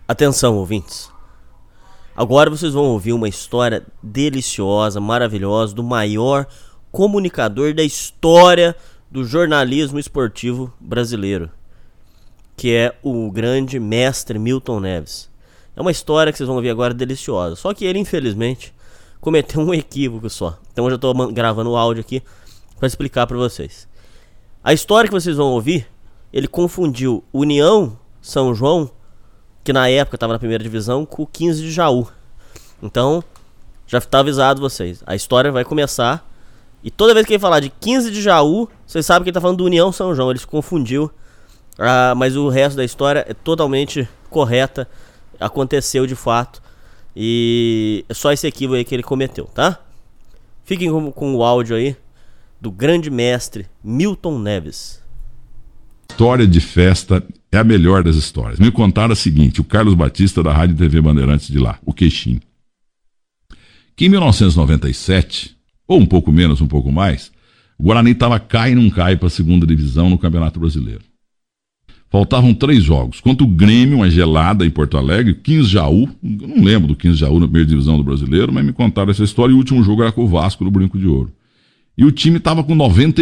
Atenção, ouvintes. Agora vocês vão ouvir uma história deliciosa, maravilhosa, do maior comunicador da história do jornalismo esportivo brasileiro, que é o grande mestre Milton Neves. É uma história que vocês vão ouvir agora deliciosa, só que ele, infelizmente, cometeu um equívoco só. Então eu já estou gravando o áudio aqui para explicar para vocês. A história que vocês vão ouvir, ele confundiu União São João, que na época estava na primeira divisão, com o 15 de Jaú. Então, já está avisado vocês. A história vai começar. E toda vez que ele falar de 15 de Jaú, vocês sabem que ele está falando do União São João. Ele se confundiu. Mas o resto da história é totalmente correta. Aconteceu de fato. E é só esse equívoco aí que ele cometeu, tá? Fiquem com o áudio aí do grande mestre Milton Neves. História de festa é a melhor das histórias. Me contaram o seguinte: o Carlos Batista da Rádio e TV Bandeirantes de lá, o Queixinho, que em 1997, ou um pouco menos, um pouco mais, o Guarani estava cai e não cai para a segunda divisão no Campeonato Brasileiro. Faltavam 3 jogos. Contra o Grêmio, uma gelada em Porto Alegre, 15 Jaú, eu não lembro do 15 Jaú na primeira divisão do Brasileiro, mas me contaram essa história, e o último jogo era com o Vasco no Brinco de Ouro. E o time estava com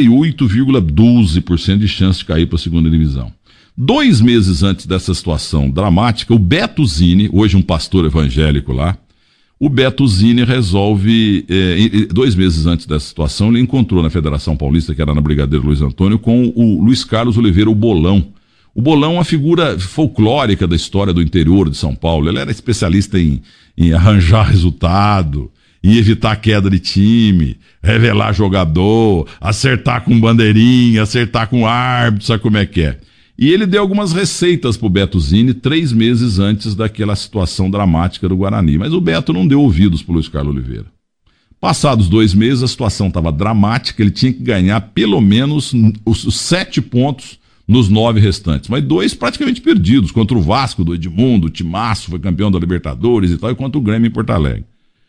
98,12% de chance de cair para a segunda divisão. 2 meses antes dessa situação dramática, o Beto Zini, hoje um pastor evangélico lá, o Beto Zini resolve, 2 meses antes dessa situação, ele encontrou na Federação Paulista, que era na Brigadeiro Luiz Antônio, com o Luiz Carlos Oliveira, o Bolão. O Bolão é uma figura folclórica da história do interior de São Paulo. Ele era especialista em arranjar resultado, em evitar queda de time, revelar jogador, acertar com bandeirinha, acertar com árbitro, sabe como é que é? E ele deu algumas receitas pro Beto Zini 3 meses antes daquela situação dramática do Guarani. Mas o Beto não deu ouvidos pro Luiz Carlos Oliveira. Passados 2 meses, a situação estava dramática, ele tinha que ganhar pelo menos os 7 pontos nos 9 restantes. Mas 2 praticamente perdidos, contra o Vasco do Edmundo, o Timaço, foi campeão da Libertadores e tal, e contra o Grêmio em Porto Alegre.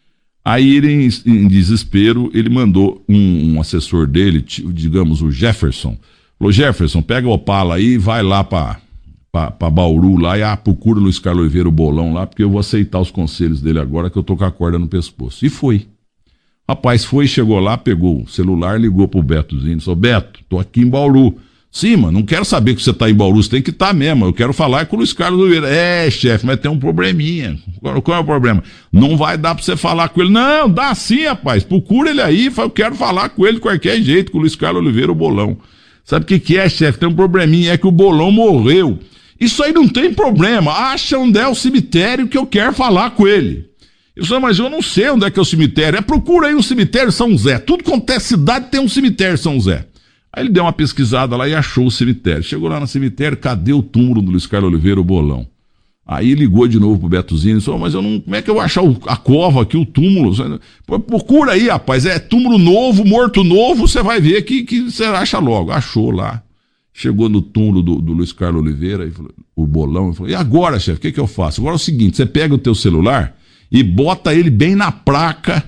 Aí ele, em desespero, ele mandou um assessor dele, digamos o Jefferson, falou: Jefferson, pega o Opala aí e vai lá pra Bauru lá e procura o Luiz Carlos Oliveira, o Bolão lá, porque eu vou aceitar os conselhos dele agora que eu tô com a corda no pescoço. E foi. Rapaz, chegou lá, pegou o celular, ligou pro Betozinho, falou: Beto, tô aqui em Bauru. Sim, mano, não quero saber que você tá em Bauru, você tem que estar mesmo, eu quero falar com o Luiz Carlos Oliveira. Chefe, mas tem um probleminha. Qual é o problema? Não vai dar pra você falar com ele. Não, dá sim, rapaz, procura ele aí, eu quero falar com ele de qualquer jeito, com o Luiz Carlos Oliveira, o Bolão. Sabe o que é, chefe? Tem um probleminha, é que o Bolão morreu. Isso aí não tem problema, acha onde é o cemitério que eu quero falar com ele. Eu falei: mas eu não sei onde é que é o cemitério. Procura aí um cemitério São Zé, tudo quanto é cidade tem um cemitério São Zé. Aí ele deu uma pesquisada lá e achou o cemitério. Chegou lá no cemitério, cadê o túmulo do Luiz Carlos Oliveira, o Bolão? Aí ligou de novo pro Betozinho e falou: mas eu não, como é que eu vou achar a cova aqui, o túmulo? Procura aí, rapaz, é túmulo novo, morto novo, você vai ver que você acha logo. Achou lá. Chegou no túmulo do Luiz Carlos Oliveira, e falou, o Bolão, e falou: e agora, chefe, o que eu faço? Agora é o seguinte, você pega o teu celular e bota ele bem na placa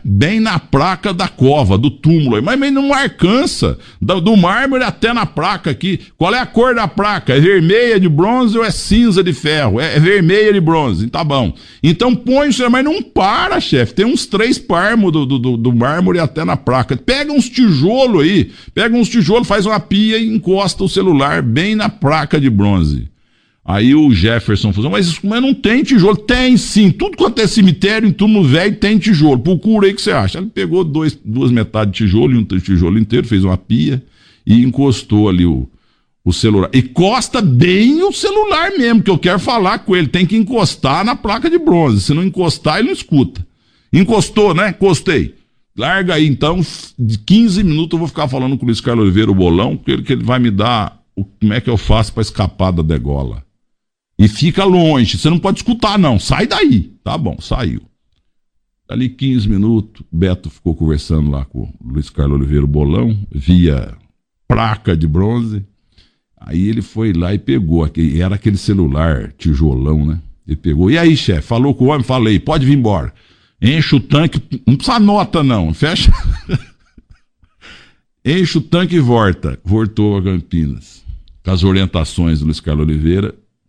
da cova, do túmulo. Mas não alcança, do mármore até na placa aqui. Qual é a cor da placa? É vermelha de bronze ou é cinza de ferro? É vermelha de bronze, tá bom. Então põe o celular, mas não para, chefe. Tem uns 3 palmos do mármore até na placa. Pega uns tijolos aí, faz uma pia e encosta o celular bem na placa de bronze. Aí o Jefferson falou: mas não tem tijolo. Tem sim, tudo quanto é cemitério em túmulo velho tem tijolo, procura aí o que você acha. Ele pegou 2 metades de tijolo e um tijolo inteiro, fez uma pia e encostou ali o celular. Encosta bem o celular mesmo, que eu quero falar com ele, tem que encostar na placa de bronze, se não encostar ele não escuta. Encostou, né? Encostei. Larga aí então, de 15 minutos eu vou ficar falando com o Luiz Carlos Oliveira, o Bolão, que ele vai me dar como é que eu faço para escapar da degola. E fica longe, você não pode escutar não, sai daí. Tá bom, saiu. Ali 15 minutos, Beto ficou conversando lá com o Luiz Carlos Oliveira, o Bolão, via placa de bronze. Aí ele foi lá e pegou, era aquele celular tijolão, né? Ele pegou: e aí, chefe, falou com o homem? Falei, pode vir embora. Enche o tanque, não precisa nota não, fecha. Enche o tanque e voltou a Campinas. Com as orientações do Luiz Carlos Oliveira,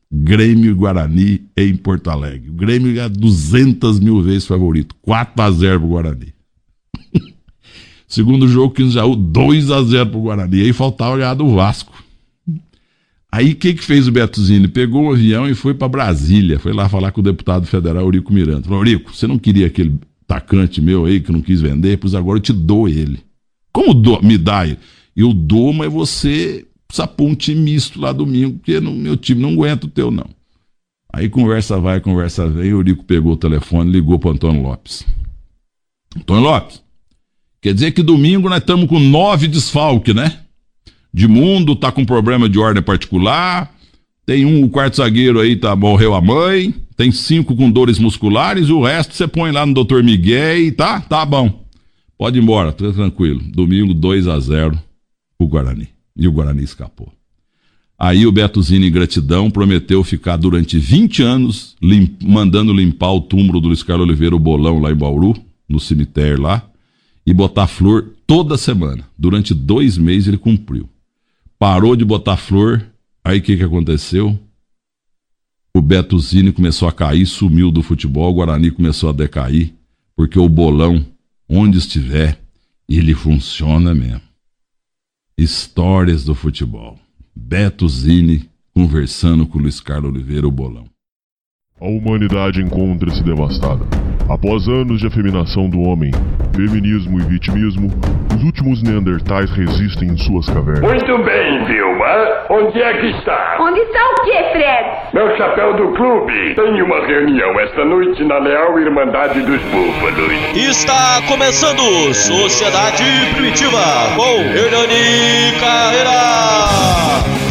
Grêmio e Guarani em Porto Alegre. O Grêmio é 200 mil vezes favorito. 4-0 pro Guarani. Segundo jogo, 15 de Jaú, 2-0 pro Guarani. Aí faltava olhar do Vasco. Aí o que fez o Beto Zini? Pegou um avião e foi para Brasília. Foi lá falar com o deputado federal Eurico Miranda. Falou: Eurico, você não queria aquele atacante meu aí que não quis vender? Pois agora eu te dou ele. Como me dá ele? Eu dou, mas você precisa pôr um time misto lá domingo, porque meu time não aguenta o teu, não. Aí conversa vai, conversa vem. O Eurico pegou o telefone e ligou para Antônio Lopes. Antônio Lopes, quer dizer que domingo nós estamos com 9 desfalques, né? Edmundo tá com problema de ordem particular, tem o quarto zagueiro aí, morreu a mãe, tem 5 com dores musculares, e o resto você põe lá no Dr. Miguel e tá bom. Pode ir embora, tá tranquilo. Domingo 2-0 pro Guarani. E o Guarani escapou. Aí o Beto Zini, em gratidão, prometeu ficar durante 20 anos mandando limpar o túmulo do Luiz Carlos Oliveira, o Bolão, lá em Bauru, no cemitério lá, e botar flor toda semana. Durante 2 meses ele cumpriu. Parou de botar flor, aí o que aconteceu? O Beto Zini começou a cair, sumiu do futebol, o Guarani começou a decair, porque o Bolão, onde estiver, ele funciona mesmo. Histórias do futebol. Beto Zini conversando com o Luiz Carlos Oliveira, o Bolão. A humanidade encontra-se devastada. Após anos de afeminação do homem, feminismo e vitimismo, os últimos neandertais resistem em suas cavernas. Muito bem, Vilma. Onde é que está? Onde está o quê, Fred? Meu chapéu do clube. Tem uma reunião esta noite na Leal Irmandade dos Búfalos. Está começando Sociedade Primitiva com Hernani Carreira.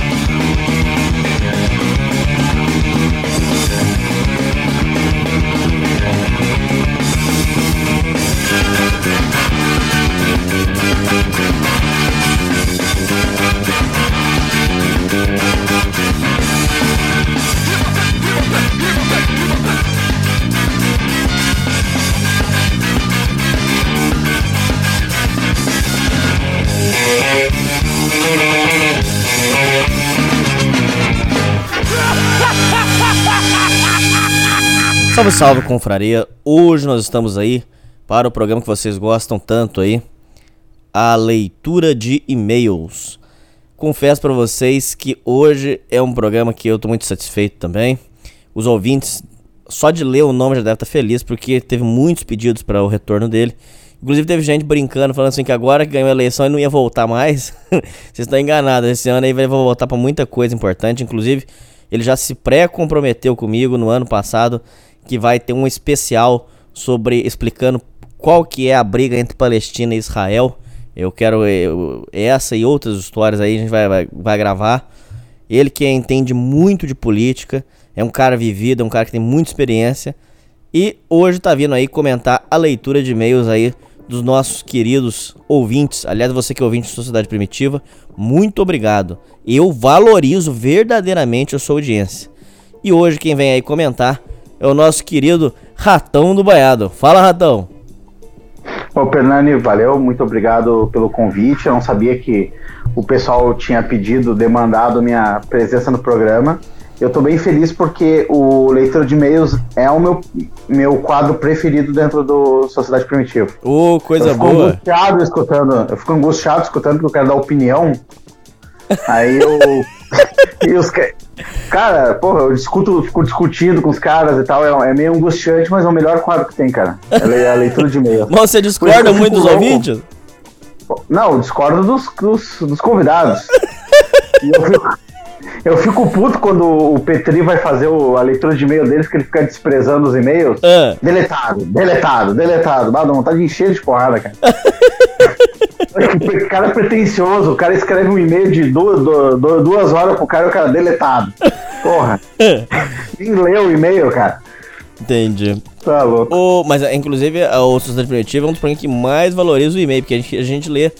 Salve, salve, confraria. Hoje nós estamos aí para o programa que vocês gostam tanto aí, a leitura de e-mails. Confesso para vocês que hoje é um programa que eu tô muito satisfeito também. Os ouvintes, só de ler o nome já devem estar felizes, porque teve muitos pedidos para o retorno dele. Inclusive teve gente brincando, falando assim que agora que ganhou a eleição ele não ia voltar mais. Vocês estão enganados, esse ano aí vai voltar para muita coisa importante. Inclusive ele já se pré-comprometeu comigo no ano passado que vai ter um especial sobre explicando qual que é a briga entre Palestina e Israel. Eu quero essa e outras histórias aí, a gente vai gravar. Ele que entende muito de política, é um cara vivido, é um cara que tem muita experiência. E hoje tá vindo aí comentar a leitura de e-mails aí dos nossos queridos ouvintes. Aliás, você que é ouvinte de Sociedade Primitiva, muito obrigado. Eu valorizo verdadeiramente a sua audiência. E hoje quem vem aí comentar é o nosso querido Ratão do Baiado. Fala, Ratão. Ô, Hernani, valeu, muito obrigado pelo convite. Eu não sabia que o pessoal tinha demandado minha presença no programa. Eu tô bem feliz porque o leitor de e-mails é o meu quadro preferido dentro do Sociedade Primitiva. Coisa boa. Eu fico angustiado escutando porque eu quero dar opinião. Aí eu... Cara, porra, eu fico discutindo com os caras e tal, é meio angustiante, mas é o melhor quadro que tem, cara. É a leitura de e-mail. Mas você discorda muito dos ouvintes? Não, eu discordo dos convidados. E eu fico puto quando o Petri vai fazer a leitura de e-mail deles, que ele fica desprezando os e-mails. Deletado. Dá vontade de encher de porrada, cara. O cara é pretencioso, o cara escreve um e-mail de 2 horas pro cara e o cara deletado. Porra. Nem leu o e-mail, cara. Entendi. Tá louco. Mas, inclusive, o Sociedade Primitiva é um dos programas que mais valoriza o e-mail, porque a gente lê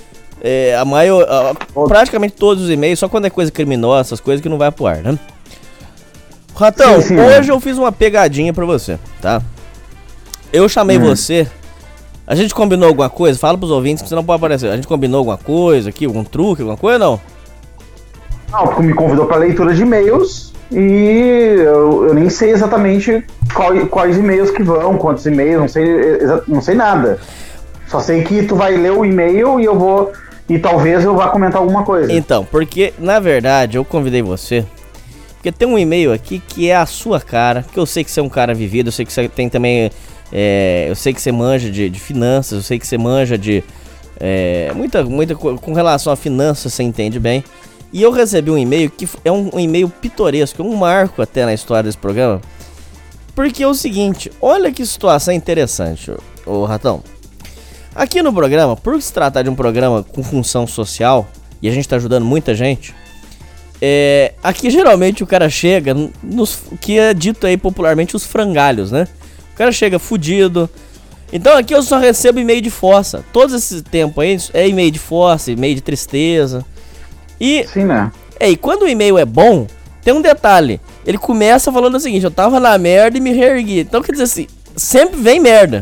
praticamente todos os e-mails, só quando é coisa criminosa, essas coisas que não vai pro ar, né? Ratão, sim, hoje eu fiz uma pegadinha pra você, tá? Eu chamei você... A gente combinou alguma coisa? Fala pros ouvintes que você não pode aparecer. A gente combinou alguma coisa aqui, algum truque, alguma coisa, não? Não, porque me convidou pra leitura de e-mails E eu nem sei exatamente quais e-mails que vão, quantos e-mails, não sei nada. Só sei que tu vai ler o e-mail e talvez eu vá comentar alguma coisa. Então, porque na verdade eu convidei você porque tem um e-mail aqui que é a sua cara, que eu sei que você é um cara vivido, eu sei que você tem também, eu sei que você manja de finanças, eu sei que você manja de muita com relação a finanças, você entende bem. E eu recebi um e-mail que é um e-mail pitoresco, um marco até na história desse programa, porque é o seguinte, olha que situação interessante, ô Ratão. Aqui no programa, por se tratar de um programa com função social, e a gente tá ajudando muita gente, aqui geralmente o cara chega nos que é dito aí popularmente os frangalhos, né? O cara chega fudido. Então aqui eu só recebo e-mail de fossa. Todo esse tempo aí é e-mail de fossa, e-mail de tristeza. E, sim, né? E quando o e-mail é bom, tem um detalhe. Ele começa falando o seguinte: eu tava na merda e me reergui. Então quer dizer assim, sempre vem merda.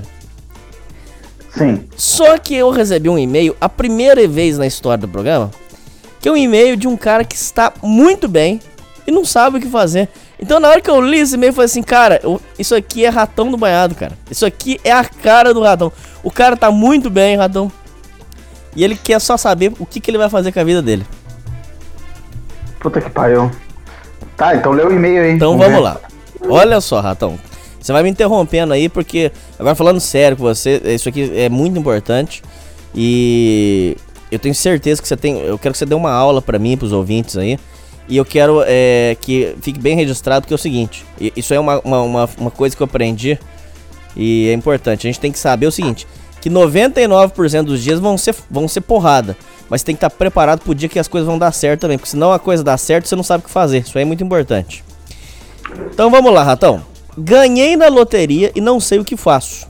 Sim. Só que eu recebi um e-mail, a primeira vez na história do programa, que é um e-mail de um cara que está muito bem e não sabe o que fazer. Então na hora que eu li esse e-mail, eu falei assim, cara, isso aqui é Ratão do Banhado, cara. Isso aqui é a cara do Ratão. O cara tá muito bem, Ratão. E ele quer só saber o que ele vai fazer com a vida dele. Puta que pariu. Tá, então lê o e-mail aí. Então vamos lá. Olha só, Ratão. Você vai me interrompendo aí, porque agora falando sério com você, isso aqui é muito importante. E eu tenho certeza que eu quero que você dê uma aula pra mim, pros ouvintes aí. E eu quero que fique bem registrado, porque é o seguinte, isso é uma coisa que eu aprendi e é importante. A gente tem que saber o seguinte, que 99% dos dias vão ser porrada, mas tem que estar preparado pro dia que as coisas vão dar certo também, porque senão a coisa dá certo, você não sabe o que fazer. Isso aí é muito importante. Então vamos lá, Ratão. Ganhei na loteria e não sei o que faço.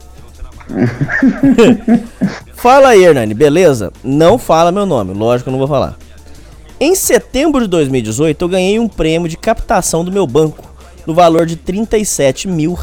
Fala aí, Hernani, beleza? Não fala meu nome, lógico que eu não vou falar. Em setembro de 2018, eu ganhei um prêmio de captação do meu banco, no valor de R$37 mil.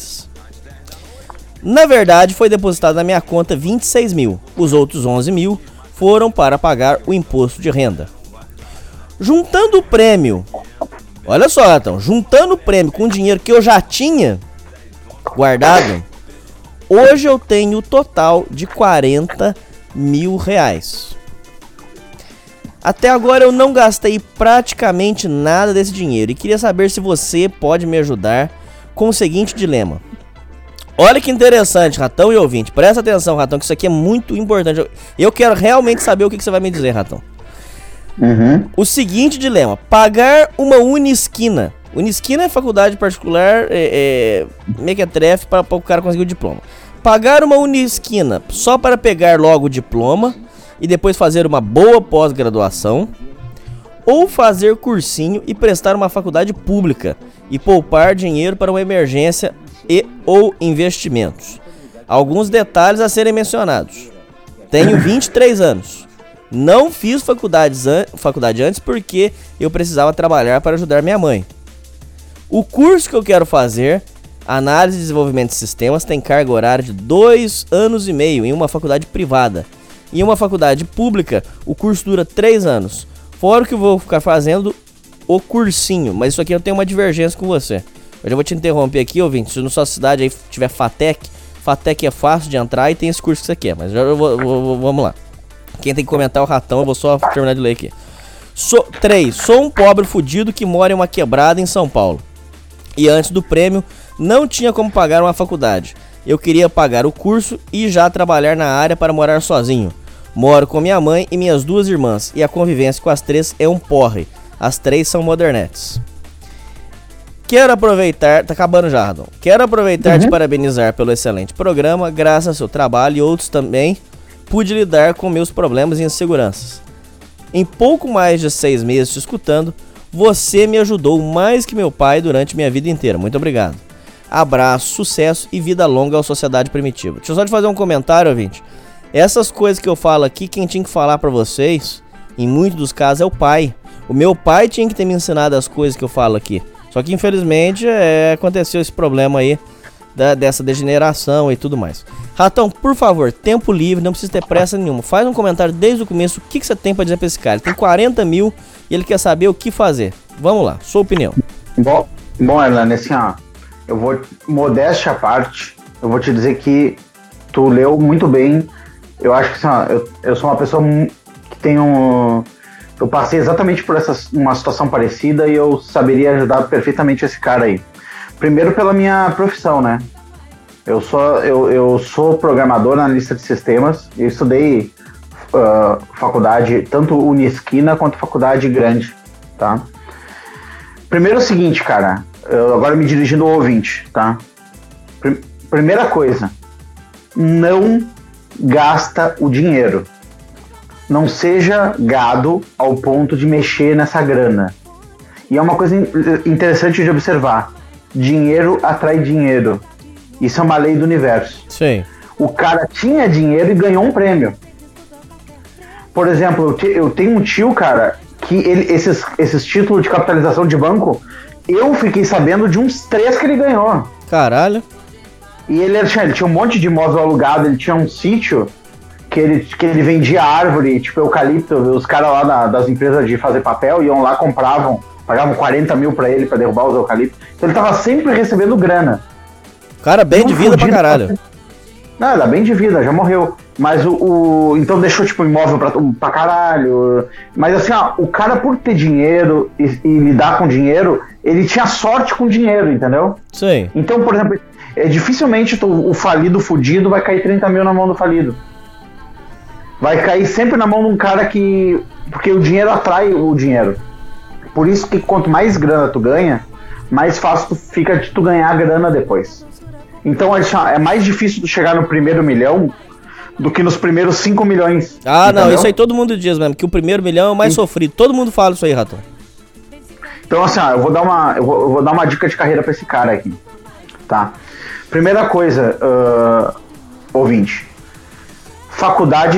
Na verdade, foi depositado na minha conta 26 mil. Os outros 11 mil foram para pagar o imposto de renda. Juntando o prêmio, olha só, então, juntando o prêmio com o dinheiro que eu já tinha guardado, hoje eu tenho o total de R$40 mil. Até agora eu não gastei praticamente nada desse dinheiro e queria saber se você pode me ajudar com o seguinte dilema. Olha que interessante, Ratão e ouvinte, presta atenção, Ratão, que isso aqui é muito importante. Eu quero realmente saber o que você vai me dizer, Ratão. O seguinte dilema: pagar uma Unisquina. Unisquina é faculdade particular, mequetrefe para o cara conseguir o diploma. Pagar uma Unisquina só para pegar logo o diploma e depois fazer uma boa pós-graduação, ou fazer cursinho e prestar uma faculdade pública e poupar dinheiro para uma emergência ou investimentos. Alguns detalhes a serem mencionados. Tenho 23 anos. Não fiz faculdade antes porque eu precisava trabalhar para ajudar minha mãe. O curso que eu quero fazer, Análise e Desenvolvimento de Sistemas, tem carga horária de 2 anos e meio em uma faculdade privada. Em uma faculdade pública, o curso dura 3 anos. Fora o que eu vou ficar fazendo o cursinho. Mas isso aqui eu tenho uma divergência com você. Eu já vou te interromper aqui, ouvinte. Se na sua cidade aí tiver FATEC é fácil de entrar e tem esse curso que você quer. Mas vamos lá. Quem tem que comentar é o Ratão, eu vou só terminar de ler aqui. 3. Sou um pobre fudido que mora em uma quebrada em São Paulo. E antes do prêmio, não tinha como pagar uma faculdade. Eu queria pagar o curso e já trabalhar na área para morar sozinho. Moro com minha mãe e minhas 2 irmãs, e a convivência com as 3 é um porre. As 3 são modernetes. Quero aproveitar, tá acabando já, Radon. Quero aproveitar de parabenizar pelo excelente programa. Graças ao seu trabalho e outros também, pude lidar com meus problemas e inseguranças. Em pouco mais de 6 meses te escutando, você me ajudou mais que meu pai durante minha vida inteira. Muito obrigado. Abraço, sucesso e vida longa à sociedade primitiva. Deixa eu só te fazer um comentário, ouvinte. Essas coisas que eu falo aqui, quem tinha que falar pra vocês, em muitos dos casos, é o pai. O meu pai tinha que ter me ensinado as coisas que eu falo aqui. Só que infelizmente aconteceu esse problema aí dessa degeneração e tudo mais. Ratão, por favor, tempo livre, não precisa ter pressa nenhuma. Faz um comentário desde o começo, o que você tem pra dizer pra esse cara. Ele tem 40 mil e ele quer saber o que fazer. Vamos lá, sua opinião. Bom, Erlan, assim, ó, eu vou, modéstia à parte, eu vou te dizer que tu leu muito bem. Eu acho que, assim, ó, eu sou uma pessoa que tem eu passei exatamente por uma situação parecida e eu saberia ajudar perfeitamente esse cara aí. Primeiro pela minha profissão, né? Eu sou programador, analista de sistemas. Eu estudei faculdade, tanto Unisquina quanto faculdade grande, tá? Primeiro é o seguinte, cara. Agora me dirigindo ao ouvinte, tá? Primeira coisa. Não gasta o dinheiro. Não seja gado ao ponto de mexer nessa grana. E é uma coisa interessante de observar. Dinheiro atrai dinheiro. Isso é uma lei do universo. Sim. O cara tinha dinheiro e ganhou um prêmio. Por exemplo, eu tenho um tio, cara, que esses títulos de capitalização de banco, eu fiquei sabendo de uns 3 que ele ganhou. Caralho. E ele tinha um monte de imóvel alugado, ele tinha um sítio que ele vendia árvore, tipo eucalipto. Os caras lá das empresas de fazer papel iam lá, compravam, pagavam 40 mil pra ele pra derrubar os eucaliptos. Então ele tava sempre recebendo grana. Cara, bem de vida pra caralho. Não, era bem de vida, já morreu. Mas então deixou tipo imóvel pra caralho. Mas assim, ó, o cara por ter dinheiro e lidar com dinheiro, ele tinha sorte com dinheiro, entendeu? Sim. Então, por exemplo, dificilmente o falido fudido vai cair 30 mil na mão do falido. Vai cair sempre na mão de um cara porque o dinheiro atrai o dinheiro. Por isso que quanto mais grana tu ganha, mais fácil fica de tu ganhar grana depois. Então é mais difícil tu chegar no primeiro milhão do que nos primeiros 5 milhões. Ah, entendeu? Não, isso aí todo mundo diz mesmo, que o primeiro milhão é o mais sofrido. Todo mundo fala isso aí, Ratão. Então assim, ó, eu vou dar uma dica de carreira pra esse cara aqui, tá? Primeira coisa, ouvinte, faculdade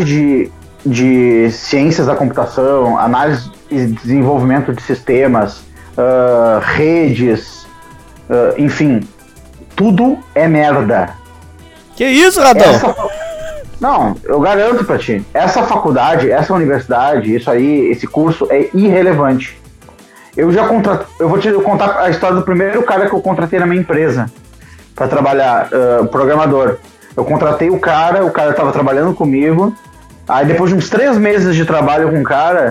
de ciências da computação, análise e desenvolvimento de sistemas, redes, enfim, tudo é merda. Que isso, Radão? Não, eu garanto pra ti, essa faculdade, essa universidade, isso aí, esse curso é irrelevante. Eu vou te contar a história do primeiro cara que eu contratei na minha empresa pra trabalhar, programador. Eu contratei o cara tava trabalhando comigo. Aí depois de uns 3 meses de trabalho com o cara,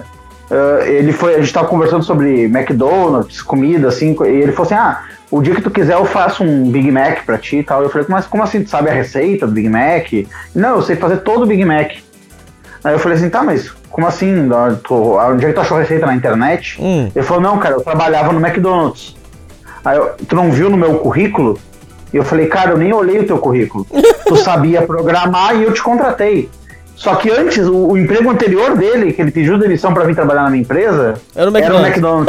a gente tava conversando sobre McDonald's, comida, assim, e ele falou assim, o dia que tu quiser eu faço um Big Mac pra ti e tal. Eu falei, mas como assim, tu sabe a receita do Big Mac? Não, eu sei fazer todo o Big Mac. Aí eu falei assim, tá, mas como assim? Onde é que tu achou a receita na internet? Ele falou, não, cara, eu trabalhava no McDonald's. Aí tu não viu no meu currículo? E eu falei, cara, eu nem olhei o teu currículo. Tu sabia programar e eu te contratei. Só que antes, o emprego anterior dele, que ele pediu demissão pra vir trabalhar na minha empresa, era o McDonald's.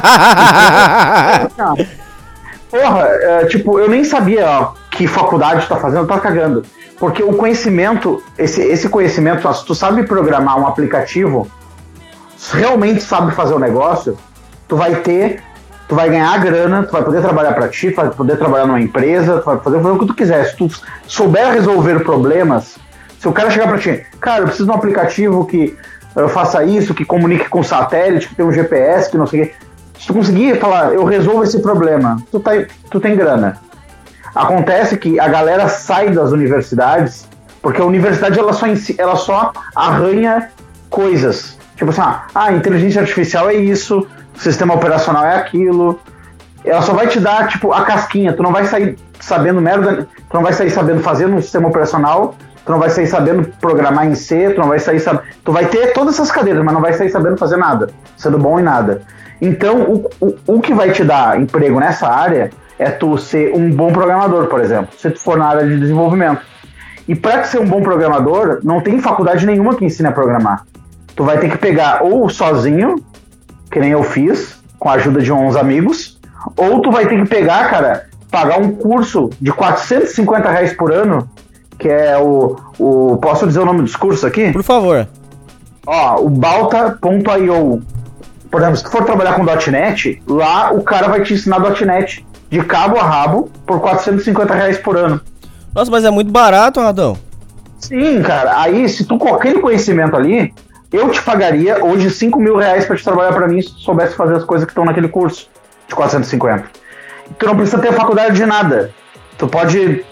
Porra, tipo, eu nem sabia que faculdade tu tá fazendo, eu tava cagando. Porque o conhecimento, esse conhecimento, se tu sabe programar um aplicativo, se realmente sabe fazer o negócio, tu vai ganhar grana, tu vai poder trabalhar pra ti, tu vai poder trabalhar numa empresa, tu vai poder fazer o que tu quiser. Se tu souber resolver problemas, se o cara chegar pra ti, cara, eu preciso de um aplicativo que faça isso, que comunique com satélite, que tem um GPS, que não sei o quê. Se tu conseguir falar, eu resolvo esse problema, tu tem grana. Acontece que a galera sai das universidades, porque a universidade ela só arranha coisas. Tipo assim, a inteligência artificial é isso, o sistema operacional é aquilo. Ela só vai te dar, tipo, a casquinha. Tu não vai sair sabendo merda, tu não vai sair sabendo fazer no sistema operacional, tu não vai sair sabendo programar em C, tu não vai sair sabendo... Tu vai ter todas essas cadeiras, mas não vai sair sabendo fazer nada, sendo bom em nada. Então, o que vai te dar emprego nessa área é tu ser um bom programador, por exemplo, se tu for na área de desenvolvimento. E para ser um bom programador, não tem faculdade nenhuma que ensine a programar. Tu vai ter que pegar ou sozinho, que nem eu fiz, com a ajuda de uns amigos, ou tu vai ter que pegar, cara, pagar um curso de R$450 por ano, que é posso dizer o nome dos cursos aqui? Por favor. O Balta.io. Por exemplo, se tu for trabalhar com .NET, lá o cara vai te ensinar .NET de cabo a rabo por R$450 por ano. Nossa, mas é muito barato, Radão. Sim, cara. Aí, se tu com aquele conhecimento ali, eu te pagaria hoje R$5.000 pra te trabalhar pra mim se tu soubesse fazer as coisas que estão naquele curso. de 450. Tu não precisa ter faculdade de nada. Tu pode...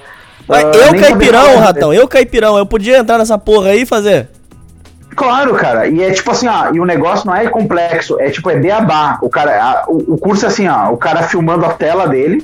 eu caipirão, eu podia entrar nessa porra aí e fazer? Claro, cara, e é tipo assim, ó, e o negócio não é complexo, é tipo, é beabá. O cara, o curso é assim, ó, o cara filmando a tela dele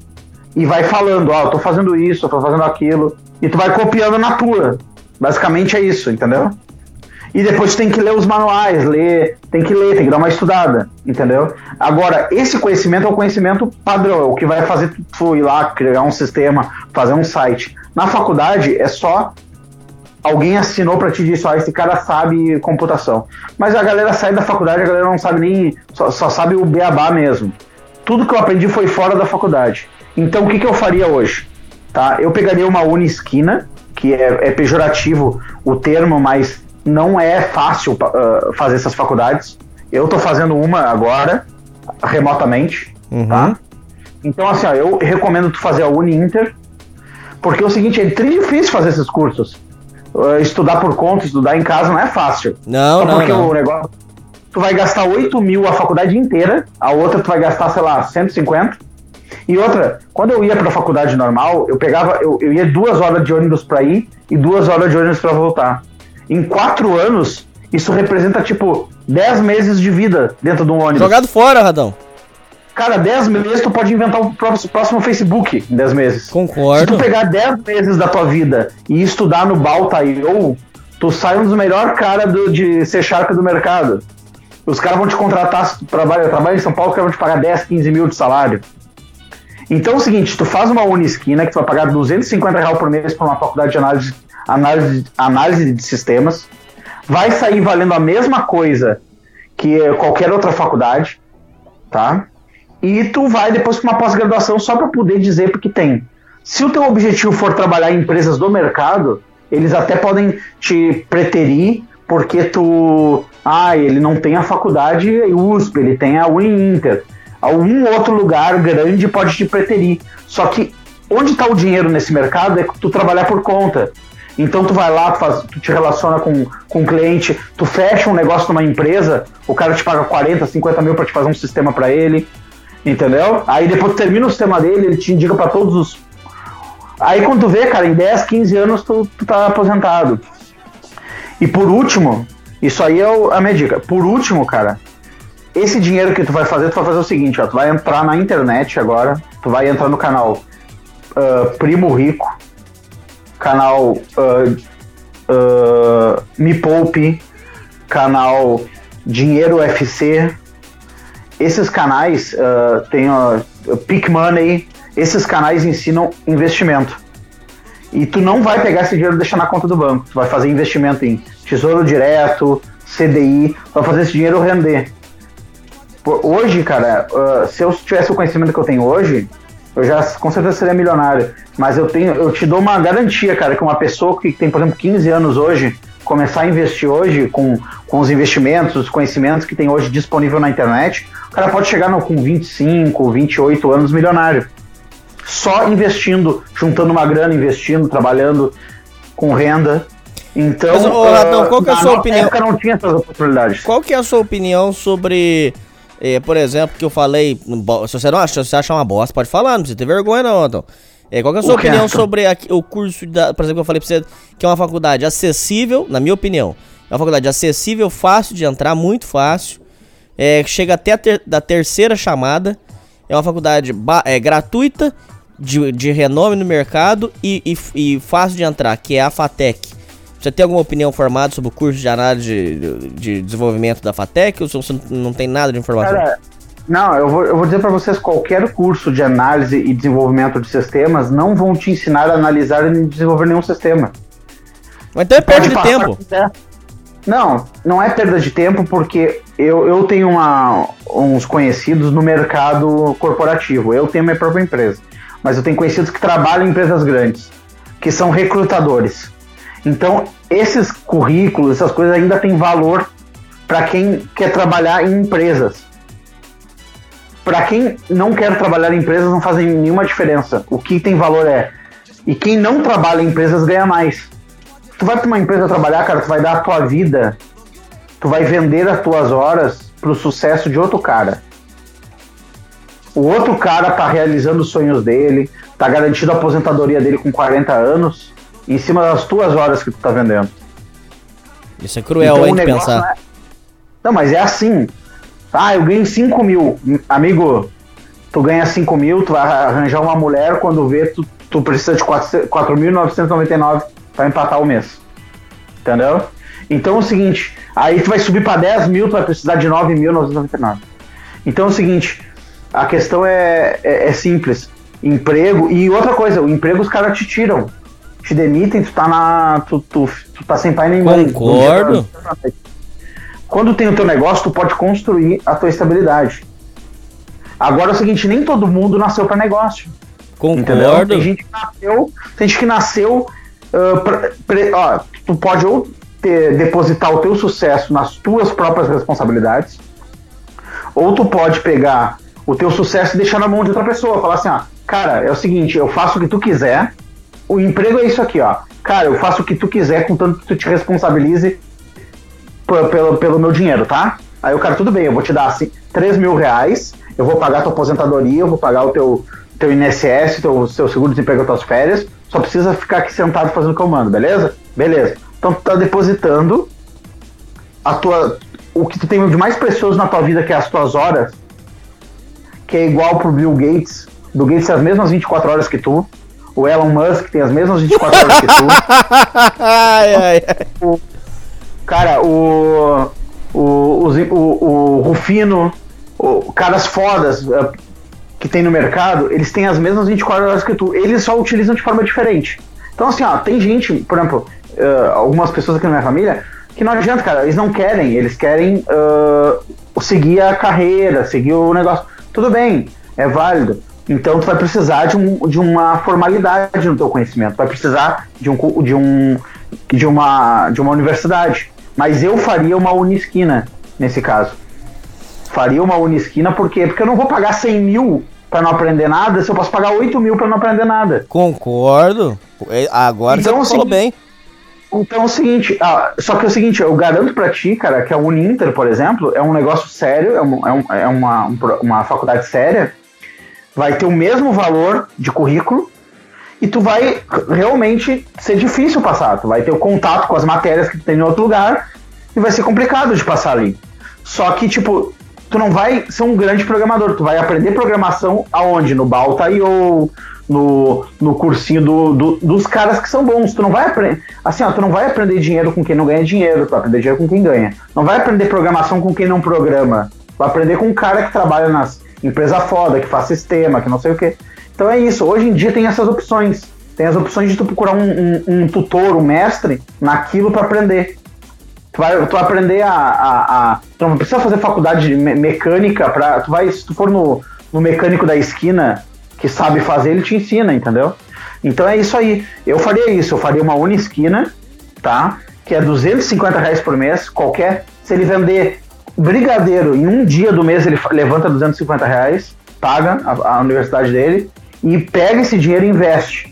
e vai falando, ó, eu tô fazendo isso, eu tô fazendo aquilo, e tu vai copiando na tua. Basicamente é isso, entendeu? E depois tu tem que ler os manuais, tem que dar uma estudada, entendeu? Agora, esse conhecimento é o conhecimento padrão, é o que vai fazer tu ir lá, criar um sistema, fazer um site. Na faculdade é só... Alguém assinou pra te dizer, ó, esse cara sabe computação. Mas a galera sai da faculdade, a galera não sabe nem... Só sabe o beabá mesmo. Tudo que eu aprendi foi fora da faculdade. Então, o que eu faria hoje? Tá? Eu pegaria uma Unisquina, que é pejorativo o termo, mas não é fácil fazer essas faculdades. Eu tô fazendo uma agora, remotamente, tá? Então, assim, ó, eu recomendo tu fazer a Uni-Inter, porque é o seguinte, é muito difícil fazer esses cursos. Estudar por conta, estudar em casa não é fácil. Não. O negócio, tu vai gastar 8 mil a faculdade inteira, a outra tu vai gastar, sei lá, 150. E outra, quando eu ia pra faculdade normal, eu ia 2 horas de ônibus pra ir e 2 horas de ônibus pra voltar. Em 4 anos, isso representa tipo 10 meses de vida dentro de um ônibus. Jogado fora, Radão. Cara, 10 meses tu pode inventar o próximo Facebook em 10 meses. Concordo. Se tu pegar 10 meses da tua vida e estudar no Balta.io, tu sai um dos melhores caras de C# do mercado. Os caras vão te contratar, trabalha em São Paulo, os caras vão te pagar 10, 15 mil de salário. Então é o seguinte, tu faz uma Unisquina que tu vai pagar R$250 por mês para uma faculdade de análise de sistemas, vai sair valendo a mesma coisa que qualquer outra faculdade, tá? E tu vai depois para uma pós-graduação só para poder dizer porque tem. Se o teu objetivo for trabalhar em empresas do mercado, eles até podem te preterir porque ele não tem a faculdade USP, ele tem a Uni-Inter. Algum outro lugar grande pode te preterir. Só que onde está o dinheiro nesse mercado é que tu trabalhar por conta. Então tu vai lá, tu te relaciona com o cliente, tu fecha um negócio numa empresa, o cara te paga 40, 50 mil para te fazer um sistema para ele. Entendeu? Aí depois tu termina o sistema dele, ele te indica pra todos os... Aí quando tu vê, cara, em 10, 15 anos tu tá aposentado. E por último, isso aí é a minha dica. Por último, cara, esse dinheiro que tu vai fazer o seguinte, ó, tu vai entrar na internet agora, tu vai entrar no canal Primo Rico, canal Me Poupe, canal Dinheiro FC. Esses canais tem Pick Money, esses canais ensinam investimento. E tu não vai pegar esse dinheiro e deixar na conta do banco. Tu vai fazer investimento em Tesouro Direto, CDI, vai fazer esse dinheiro render. Hoje, cara, se eu tivesse o conhecimento que eu tenho hoje, eu já com certeza seria milionário. Mas eu te dou uma garantia, cara, que uma pessoa que tem, por exemplo, 15 anos hoje, começar a investir hoje com os investimentos, os conhecimentos que tem hoje disponível na internet, o cara pode chegar com 25, 28 anos milionário. Só investindo, juntando uma grana, investindo, trabalhando com renda. Então, mas, Radão, qual que é a sua opinião? Época não tinha essas oportunidades. Qual que é a sua opinião sobre, por exemplo, que eu falei, se você não acha, se você achar uma bosta, pode falar, não precisa ter vergonha não, Radão. Qual que é a sua opinião sobre o curso, por exemplo, que eu falei pra você, que é uma faculdade acessível, na minha opinião, é uma faculdade acessível, fácil de entrar, muito fácil, chega até da terceira chamada, é uma faculdade gratuita, de renome no mercado e fácil de entrar, que é a FATEC. Você tem alguma opinião formada sobre o curso de análise de desenvolvimento da FATEC, ou você não tem nada de informação? Cara, não, eu vou dizer para vocês, qualquer curso de análise e desenvolvimento de sistemas não vão te ensinar a analisar e desenvolver nenhum sistema. Mas então é perda de tempo. Não é perda de tempo, porque eu tenho uns conhecidos no mercado corporativo, eu tenho minha própria empresa, mas eu tenho conhecidos que trabalham em empresas grandes, que são recrutadores. Então, esses currículos, essas coisas ainda têm valor para quem quer trabalhar em empresas. Para quem não quer trabalhar em empresas, não fazem nenhuma diferença. O que tem valor e quem não trabalha em empresas ganha mais. Tu vai para uma empresa trabalhar, cara, tu vai dar a tua vida, tu vai vender as tuas horas pro sucesso de outro cara. o outro cara tá realizando os sonhos dele, tá garantindo a aposentadoria dele com 40 anos, em cima das tuas horas que tu tá vendendo. Isso é cruel, então, hein, de pensar. Não, mas é assim. Eu ganho 5 mil. Amigo, tu ganha 5 mil, tu vai arranjar uma mulher, quando vê, tu precisa de 4.999 pra empatar o mês. Entendeu? Então é o seguinte, aí tu vai subir pra 10 mil, tu vai precisar de 9.999. Então é o seguinte, a questão é simples. Emprego, e outra coisa, o emprego os caras te tiram. Te demitem, tu tá sem pai nem mãe. Concordo. Quando tem o teu negócio, tu pode construir a tua estabilidade. Agora é o seguinte, nem todo mundo nasceu pra negócio. Concordo. Entendeu? Tem gente que nasceu tu pode ou depositar o teu sucesso nas tuas próprias responsabilidades, ou tu pode pegar o teu sucesso e deixar na mão de outra pessoa, falar assim, cara, é o seguinte, eu faço o que tu quiser, o emprego é isso aqui, cara, eu faço o que tu quiser, contanto que tu te responsabilize pelo meu dinheiro, tá? Aí o cara, tudo bem, eu vou te dar assim, 3 mil reais, eu vou pagar tua aposentadoria, eu vou pagar o teu INSS, teu seguro-desemprego, tuas férias, só precisa ficar aqui sentado fazendo o que eu mando, beleza? Beleza. Então tu tá depositando o que tu tem de mais precioso na tua vida, que é as tuas horas, que é igual pro Bill Gates. Bill Gates tem as mesmas 24 horas que tu. O Elon Musk tem as mesmas 24 horas que tu. Cara, o Rufino, caras fodas que tem no mercado, eles têm as mesmas 24 horas que tu. Eles só utilizam de forma diferente. Então assim, tem gente, por exemplo, algumas pessoas aqui na minha família, que não adianta, cara, eles não querem, eles querem seguir a carreira, seguir o negócio. Tudo bem, é válido. Então tu vai precisar de uma formalidade no teu conhecimento, vai precisar de uma universidade. Mas eu faria uma Unisquina nesse caso. Faria uma Unisquina por quê? Porque eu não vou pagar 100 mil pra não aprender nada, se eu posso pagar 8 mil pra não aprender nada. Concordo. Agora então, você falou bem. Então é o seguinte, só que é o seguinte, eu garanto pra ti, cara, que a Uninter, por exemplo, é um negócio sério, é uma faculdade séria, vai ter o mesmo valor de currículo e tu vai realmente ser difícil passar, tu vai ter o contato com as matérias que tu tem em outro lugar e vai ser complicado de passar ali. Só que, tipo, tu não vai ser um grande programador, tu vai aprender programação aonde? No Balta.io, no cursinho dos caras que são bons. Tu não vai aprender, assim, tu não vai aprender dinheiro com quem não ganha dinheiro, tu vai aprender dinheiro com quem ganha. Não vai aprender programação com quem não programa. Tu vai aprender com um cara que trabalha nas empresas foda, que faz sistema, que não sei o quê. Então é isso, hoje em dia tem essas opções. Tem as opções de tu procurar um tutor, um mestre naquilo pra aprender. Tu vai aprender tu não precisa fazer faculdade de mecânica se tu for no mecânico da esquina que sabe fazer, ele te ensina, entendeu? Então é isso aí. Eu faria isso, eu faria uma Unisquina, tá? Que é R$250 por mês, se ele vender brigadeiro em um dia do mês, ele levanta R$250, paga a universidade dele, e pega esse dinheiro e investe.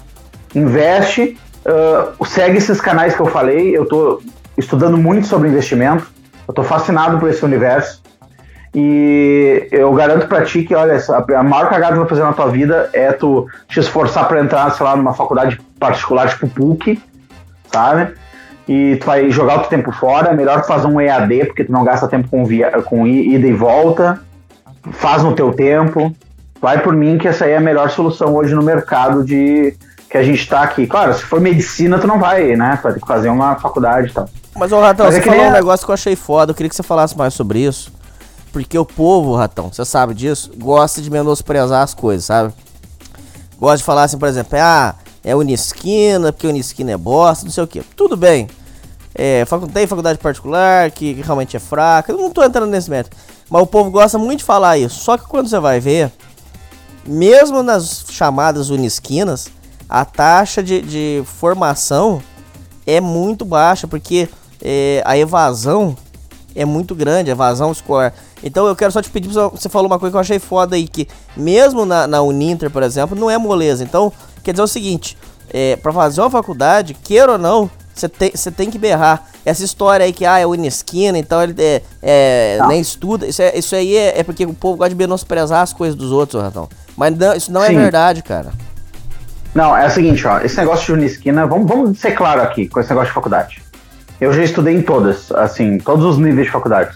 Segue esses canais que eu falei, eu tô estudando muito sobre investimento, eu tô fascinado por esse universo, e eu garanto pra ti que, olha, a maior cagada que vai fazer na tua vida é tu te esforçar pra entrar, sei lá, numa faculdade particular tipo PUC, sabe? E tu vai jogar o teu tempo fora, é melhor tu fazer um EAD, porque tu não gasta tempo com ida e volta, faz no teu tempo, vai por mim que essa aí é a melhor solução hoje no mercado que a gente tá aqui. Claro, se for medicina tu não vai, né, tu vai ter que fazer uma faculdade e tal. Mas, ô Ratão, você falou um negócio que eu achei foda, eu queria que você falasse mais sobre isso, porque o povo, Ratão, você sabe disso, gosta de menosprezar as coisas, sabe? Gosta de falar assim, por exemplo, é Unisquina, porque Unisquina é bosta, não sei o que. Tudo bem, tem faculdade particular que realmente é fraca, eu não tô entrando nesse método, mas o povo gosta muito de falar isso. Só que quando você vai ver, mesmo nas chamadas Unisquinas, a taxa de formação é muito baixa, porque a evasão é muito grande, a evasão escolar. Então eu quero só te pedir, você falou uma coisa que eu achei foda aí, que mesmo na Uninter, por exemplo, não é moleza. Então, quer dizer o seguinte, pra fazer uma faculdade, queira ou não, Você tem que berrar. Essa história aí que, é o Unisquina, então ele nem estuda. Isso aí é porque o povo gosta de menosprezar as coisas dos outros, Ratão. Mas não, isso não é verdade, cara. Não, é o seguinte, ó. Esse negócio de Unisquina, vamos ser claro aqui com esse negócio de faculdade. Eu já estudei em todas, assim, todos os níveis de faculdades.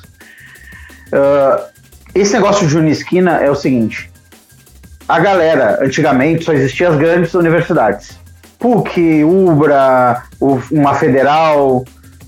Esse negócio de Unisquina é o seguinte. A galera, antigamente, só existiam as grandes universidades. PUC, UBRA, uma federal,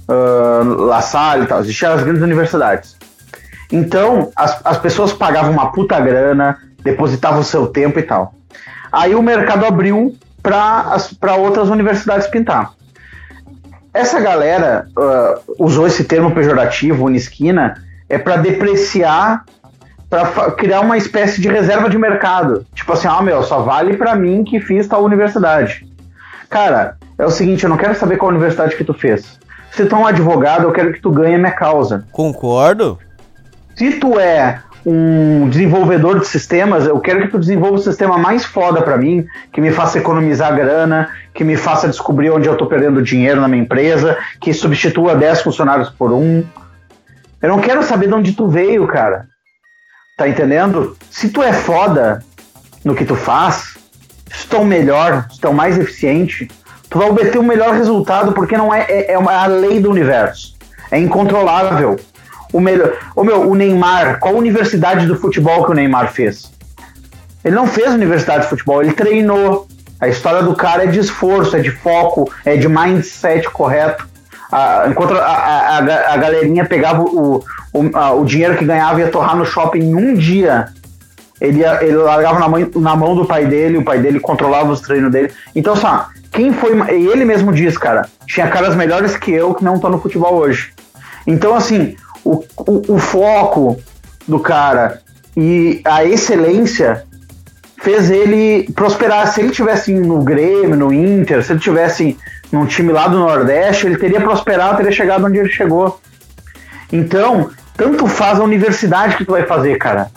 La Salle e tal. Existiam as grandes universidades. Então, as pessoas pagavam uma puta grana, depositavam o seu tempo e tal. Aí o mercado abriu para outras universidades pintar. Essa galera usou esse termo pejorativo, Unisquina, para depreciar, para criar uma espécie de reserva de mercado. Tipo assim, só vale para mim que fiz tal universidade. Cara, é o seguinte, eu não quero saber qual universidade que tu fez. Se tu é um advogado, eu quero que tu ganhe a minha causa. Concordo. Se tu é um desenvolvedor de sistemas, eu quero que tu desenvolva o sistema mais foda pra mim, que me faça economizar grana, que me faça descobrir onde eu tô perdendo dinheiro na minha empresa, que substitua 10 funcionários por 1. Eu não quero saber de onde tu veio, cara. Tá entendendo? Se tu é foda no que tu faz, se tu é o melhor, se tu é o mais eficiente, tu vai obter o melhor resultado, porque não é a lei do universo. É incontrolável. O Neymar, qual universidade do futebol que o Neymar fez? Ele não fez universidade de futebol, ele treinou. A história do cara é de esforço, é de foco, é de mindset correto. Enquanto a galerinha pegava o dinheiro que ganhava e ia torrar no shopping em um dia, ele largava na mão do pai dele, o pai dele controlava os treinos dele. Então, quem foi... E ele mesmo diz, cara, tinha caras melhores que eu que não estão no futebol hoje. Então, assim, o foco do cara e a excelência fez ele prosperar. Se ele tivesse no Grêmio, no Inter, se ele tivesse num time lá do Nordeste, ele teria prosperado, teria chegado onde ele chegou. Então, tanto faz a universidade que tu vai fazer, cara.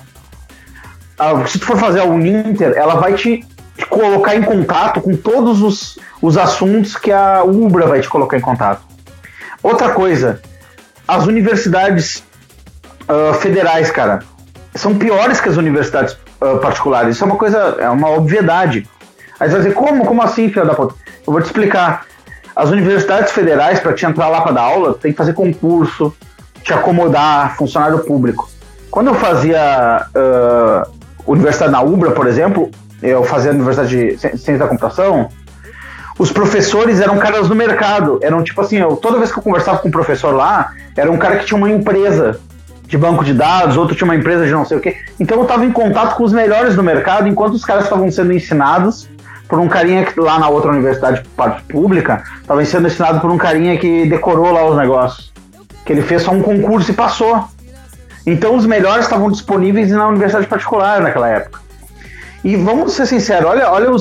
Se tu for fazer a Uninter, ela vai te colocar em contato com todos os assuntos que a UBRA vai te colocar em contato. Outra coisa, as universidades federais, cara, são piores que as universidades particulares. Isso é uma obviedade. Aí você vai dizer, como assim, filho da puta? Eu vou te explicar. As universidades federais, para te entrar lá para dar aula, tem que fazer concurso, te acomodar, funcionário público. Quando eu fazia universidade na UBRA, por exemplo, eu fazia universidade de ciência da computação, os professores eram caras do mercado. Eram tipo assim, toda vez que eu conversava com um professor lá, era um cara que tinha uma empresa de banco de dados, outro tinha uma empresa de não sei o quê. Então eu estava em contato com os melhores do mercado, enquanto os caras estavam sendo ensinados por um carinha que lá na outra universidade pública, estava sendo ensinado por um carinha que decorou lá os negócios. Que ele fez só um concurso e passou. Então os melhores estavam disponíveis na universidade particular naquela época. E vamos ser sinceros, olha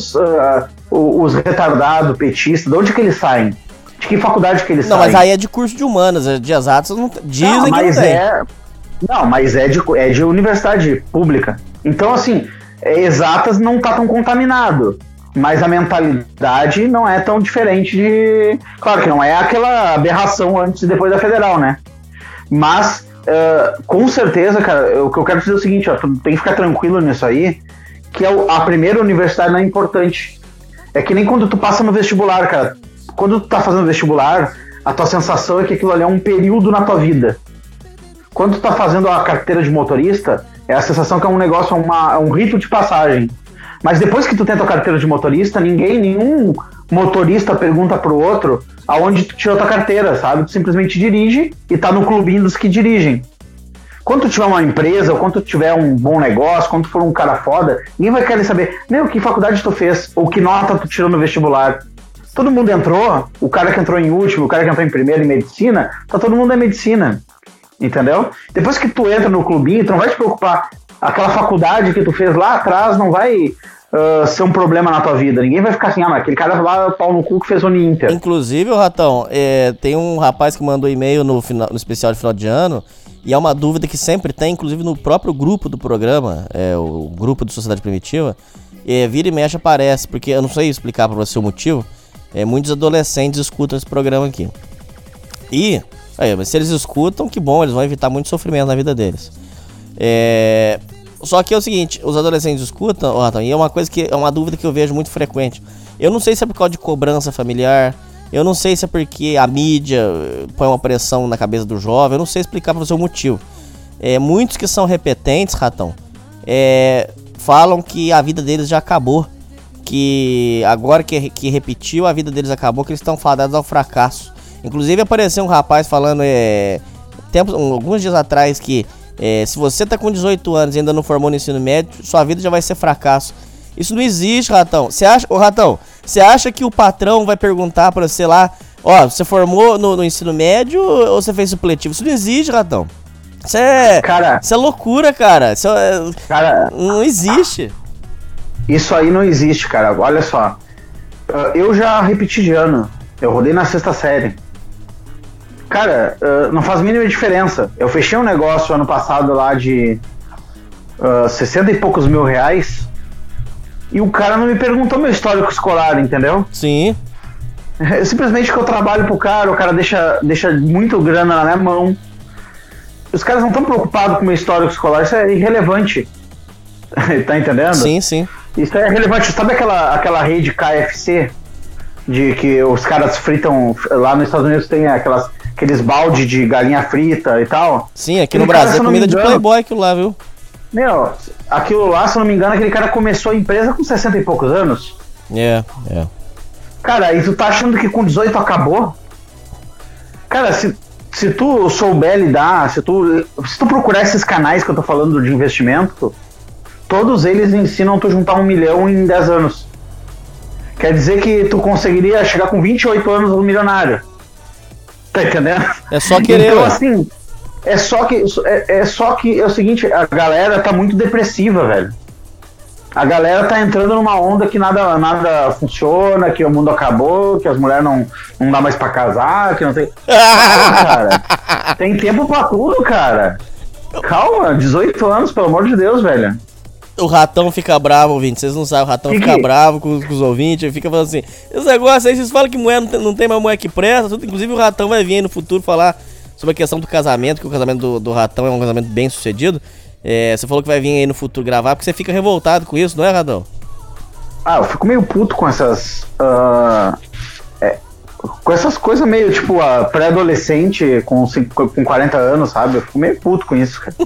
os retardados, petistas, de onde que eles saem? De que faculdade que eles saem? Não, mas aí é de curso de humanas, de exatas, dizem que não tem. Não, mas é de universidade pública. Então, assim, exatas não tá tão contaminado. Mas a mentalidade não é tão diferente de... Claro que não é aquela aberração antes e depois da federal, né? Mas, com certeza, cara, o que eu quero dizer é o seguinte, tu tem que ficar tranquilo nisso aí, que a primeira universidade não é importante. É que nem quando tu passa no vestibular, cara. Quando tu tá fazendo vestibular, a tua sensação é que aquilo ali é um período na tua vida. Quando tu tá fazendo a carteira de motorista, é a sensação que é um negócio, um rito de passagem. Mas depois que tu tenta a carteira de motorista, nenhum motorista pergunta pro outro aonde tu tirou tua carteira, sabe? Tu simplesmente dirige e tá no clubinho dos que dirigem. Quando tu tiver uma empresa, ou quando tu tiver um bom negócio, quando tu for um cara foda, ninguém vai querer saber, que faculdade tu fez, ou que nota tu tirou no vestibular. Todo mundo entrou, o cara que entrou em último, o cara que entrou em primeiro em medicina, todo mundo é medicina, entendeu? Depois que tu entra no clubinho, tu não vai te preocupar, aquela faculdade que tu fez lá atrás não vai ser um problema na tua vida. Ninguém vai ficar assim, mas aquele cara lá, pau no cu que fez o Uninter. Inclusive, Ratão, tem um rapaz que mandou e-mail no especial de final de ano, e é uma dúvida que sempre tem, inclusive no próprio grupo do programa, o grupo do Sociedade Primitiva, vira e mexe aparece, porque eu não sei explicar pra você o motivo, Muitos adolescentes escutam esse programa aqui. E, mas se eles escutam, que bom, eles vão evitar muito sofrimento na vida deles. Só que é o seguinte, os adolescentes escutam, e é uma coisa que é uma dúvida que eu vejo muito frequente. Eu não sei se é por causa de cobrança familiar, eu não sei se é porque a mídia põe uma pressão na cabeça do jovem, eu não sei explicar pra você o motivo. Muitos que são repetentes, Ratão, falam que a vida deles já acabou, que agora que repetiu, a vida deles acabou, que eles estão fadados ao fracasso. Inclusive apareceu um rapaz falando alguns dias atrás que se você tá com 18 anos e ainda não formou no ensino médio, sua vida já vai ser fracasso. Isso não existe, Ratão. Você acha que o patrão vai perguntar pra você lá, você formou no ensino médio ou você fez supletivo? Isso não existe, Ratão. Isso é loucura, cara. Cara, não existe. Isso aí não existe, cara. Olha só. Eu já repeti de ano. Eu rodei na 6ª série. Cara, não faz a mínima diferença. Eu fechei um negócio ano passado lá de 60 e poucos mil reais e o cara não me perguntou meu histórico escolar, entendeu? Sim. Simplesmente que eu trabalho pro cara, o cara deixa muito grana na minha mão. Os caras não estão preocupados com o meu histórico escolar, isso é irrelevante. Tá entendendo? Sim, sim. Isso é relevante. Sabe aquela rede KFC? De que os caras fritam. Lá nos Estados Unidos tem aqueles balde de galinha frita e tal. Sim, aqui no Brasil é comida de playboy aquilo lá, viu? Meu, aquilo lá, se eu não me engano, aquele cara começou a empresa com 60 e poucos anos. Cara, e tu tá achando que com 18 acabou? Cara, se tu souber lidar, se tu procurar esses canais que eu tô falando de investimento, todos eles ensinam tu juntar 1 milhão em 10 anos. Quer dizer que tu conseguiria chegar com 28 anos no milionário. Tá entendendo? É só querer. Então, assim, é só que é o seguinte, a galera tá muito depressiva, velho. A galera tá entrando numa onda que nada funciona, que o mundo acabou, que as mulheres não dá mais pra casar, que não tem... cara, tem tempo pra tudo, cara. Calma, 18 anos, pelo amor de Deus, velho. O Ratão fica bravo, ouvinte. Vocês não sabem, o Ratão fica bravo com os ouvintes. Ele fica falando assim, esse negócio aí, vocês falam que mulher não tem mais mulher que presta, tudo. Inclusive o Ratão vai vir aí no futuro falar sobre a questão do casamento, que o casamento do Ratão é um casamento bem sucedido. Você falou que vai vir aí no futuro gravar, porque você fica revoltado com isso, não é, Ratão? Eu fico meio puto com essas... com essas coisas meio, tipo, pré-adolescente com 40 anos, sabe? Eu fico meio puto com isso, cara.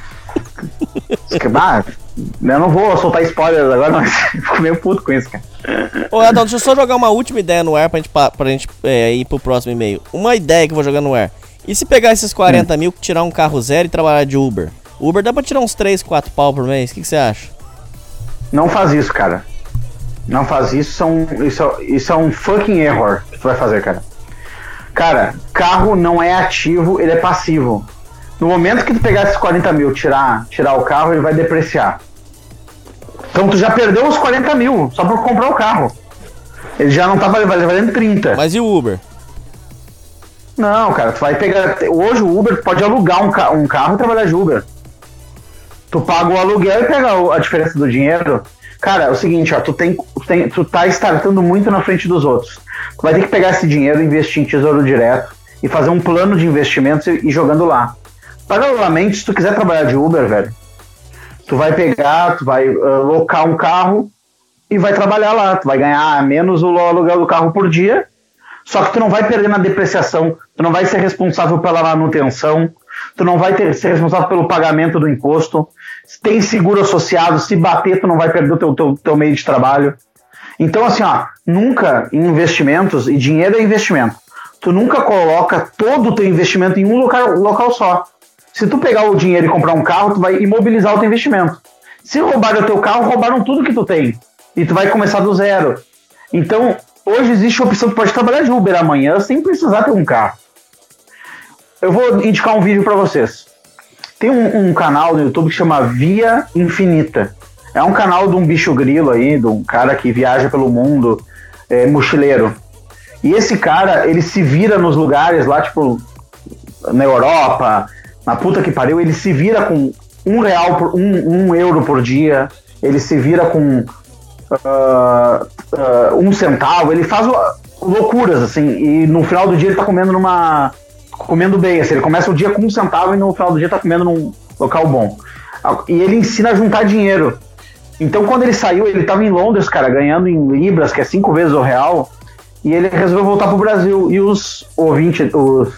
Eu não vou soltar spoilers agora, mas fico meio puto com isso, cara. Ô, Adão, deixa eu só jogar uma última ideia no ar pra gente ir pro próximo e-mail. Uma ideia que eu vou jogar no ar. E se pegar esses 40 mil, tirar um carro zero e trabalhar de Uber? Uber dá pra tirar uns 3, 4 pau por mês, o que você acha? Não faz isso, cara. Não faz isso, isso é um fucking error que tu vai fazer, cara. Cara, carro não é ativo, ele é passivo. No momento que tu pegar esses 40 mil, tirar o carro, ele vai depreciar. Então tu já perdeu os 40 mil só por comprar o carro. Ele já não tá valendo 30. Mas e o Uber? Não, cara, tu vai pegar... Hoje o Uber pode alugar um carro e trabalhar de Uber. Tu paga o aluguel e pega a diferença do dinheiro. Cara, é o seguinte, ó, tu tá startando muito na frente dos outros. Tu vai ter que pegar esse dinheiro, investir em tesouro direto e fazer um plano de investimentos e ir jogando lá. Paralelamente, se tu quiser trabalhar de Uber, velho, tu vai locar um carro e vai trabalhar lá. Tu vai ganhar menos o aluguel do carro por dia, só que tu não vai perder na depreciação, tu não vai ser responsável pela manutenção, tu não vai ser responsável pelo pagamento do imposto. Se tem seguro associado, se bater, tu não vai perder o teu meio de trabalho. Então, assim, ó, nunca em investimentos, e dinheiro é investimento, tu nunca coloca todo o teu investimento em um local só. Se tu pegar o dinheiro e comprar um carro, tu vai imobilizar o teu investimento. Se roubarem o teu carro, roubaram tudo que tu tem. E tu vai começar do zero. Então, hoje existe a opção, tu pode trabalhar de Uber amanhã sem precisar ter um carro. Eu vou indicar um vídeo pra vocês. Tem um canal no YouTube que chama Via Infinita. É um canal de um bicho grilo aí, de um cara que viaja pelo mundo, mochileiro. E esse cara, ele se vira nos lugares lá, tipo, na Europa, na puta que pariu, ele se vira com €1 por dia, ele se vira com 1 centavo, ele faz loucuras, assim, e no final do dia ele tá comendo bem, assim, ele começa o dia com 1 centavo e no final do dia tá comendo num local bom. E ele ensina a juntar dinheiro. Então quando ele saiu, ele tava em Londres, cara, ganhando em libras, que é 5 vezes o real, e ele resolveu voltar pro Brasil. E os ouvintes, os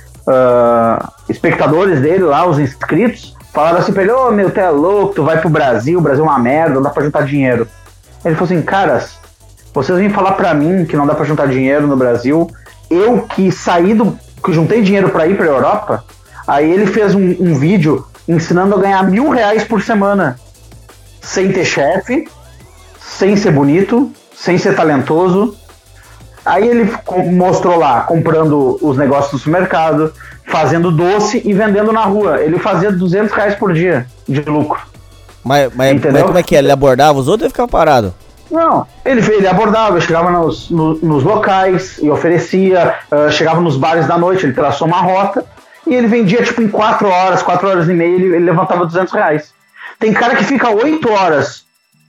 espectadores dele lá, os inscritos, falaram assim pra ele: ô, meu, tu é louco, tu vai pro Brasil, o Brasil é uma merda, não dá pra juntar dinheiro. Ele falou assim: caras, vocês vêm falar pra mim que não dá pra juntar dinheiro no Brasil, eu que que juntei dinheiro pra ir pra Europa. Aí ele fez um vídeo ensinando a ganhar R$1.000 por semana, sem ter chefe, sem ser bonito, sem ser talentoso. Aí ele mostrou lá, comprando os negócios do supermercado, fazendo doce e vendendo na rua. Ele fazia R$200 por dia de lucro. Mas como é que é? Ele abordava os outros e ficava parado? Não, ele abordava, chegava nos locais e oferecia, chegava nos bares da noite, ele traçou uma rota e ele vendia tipo em 4 horas e meia, ele levantava R$200. Tem cara que fica 8 horas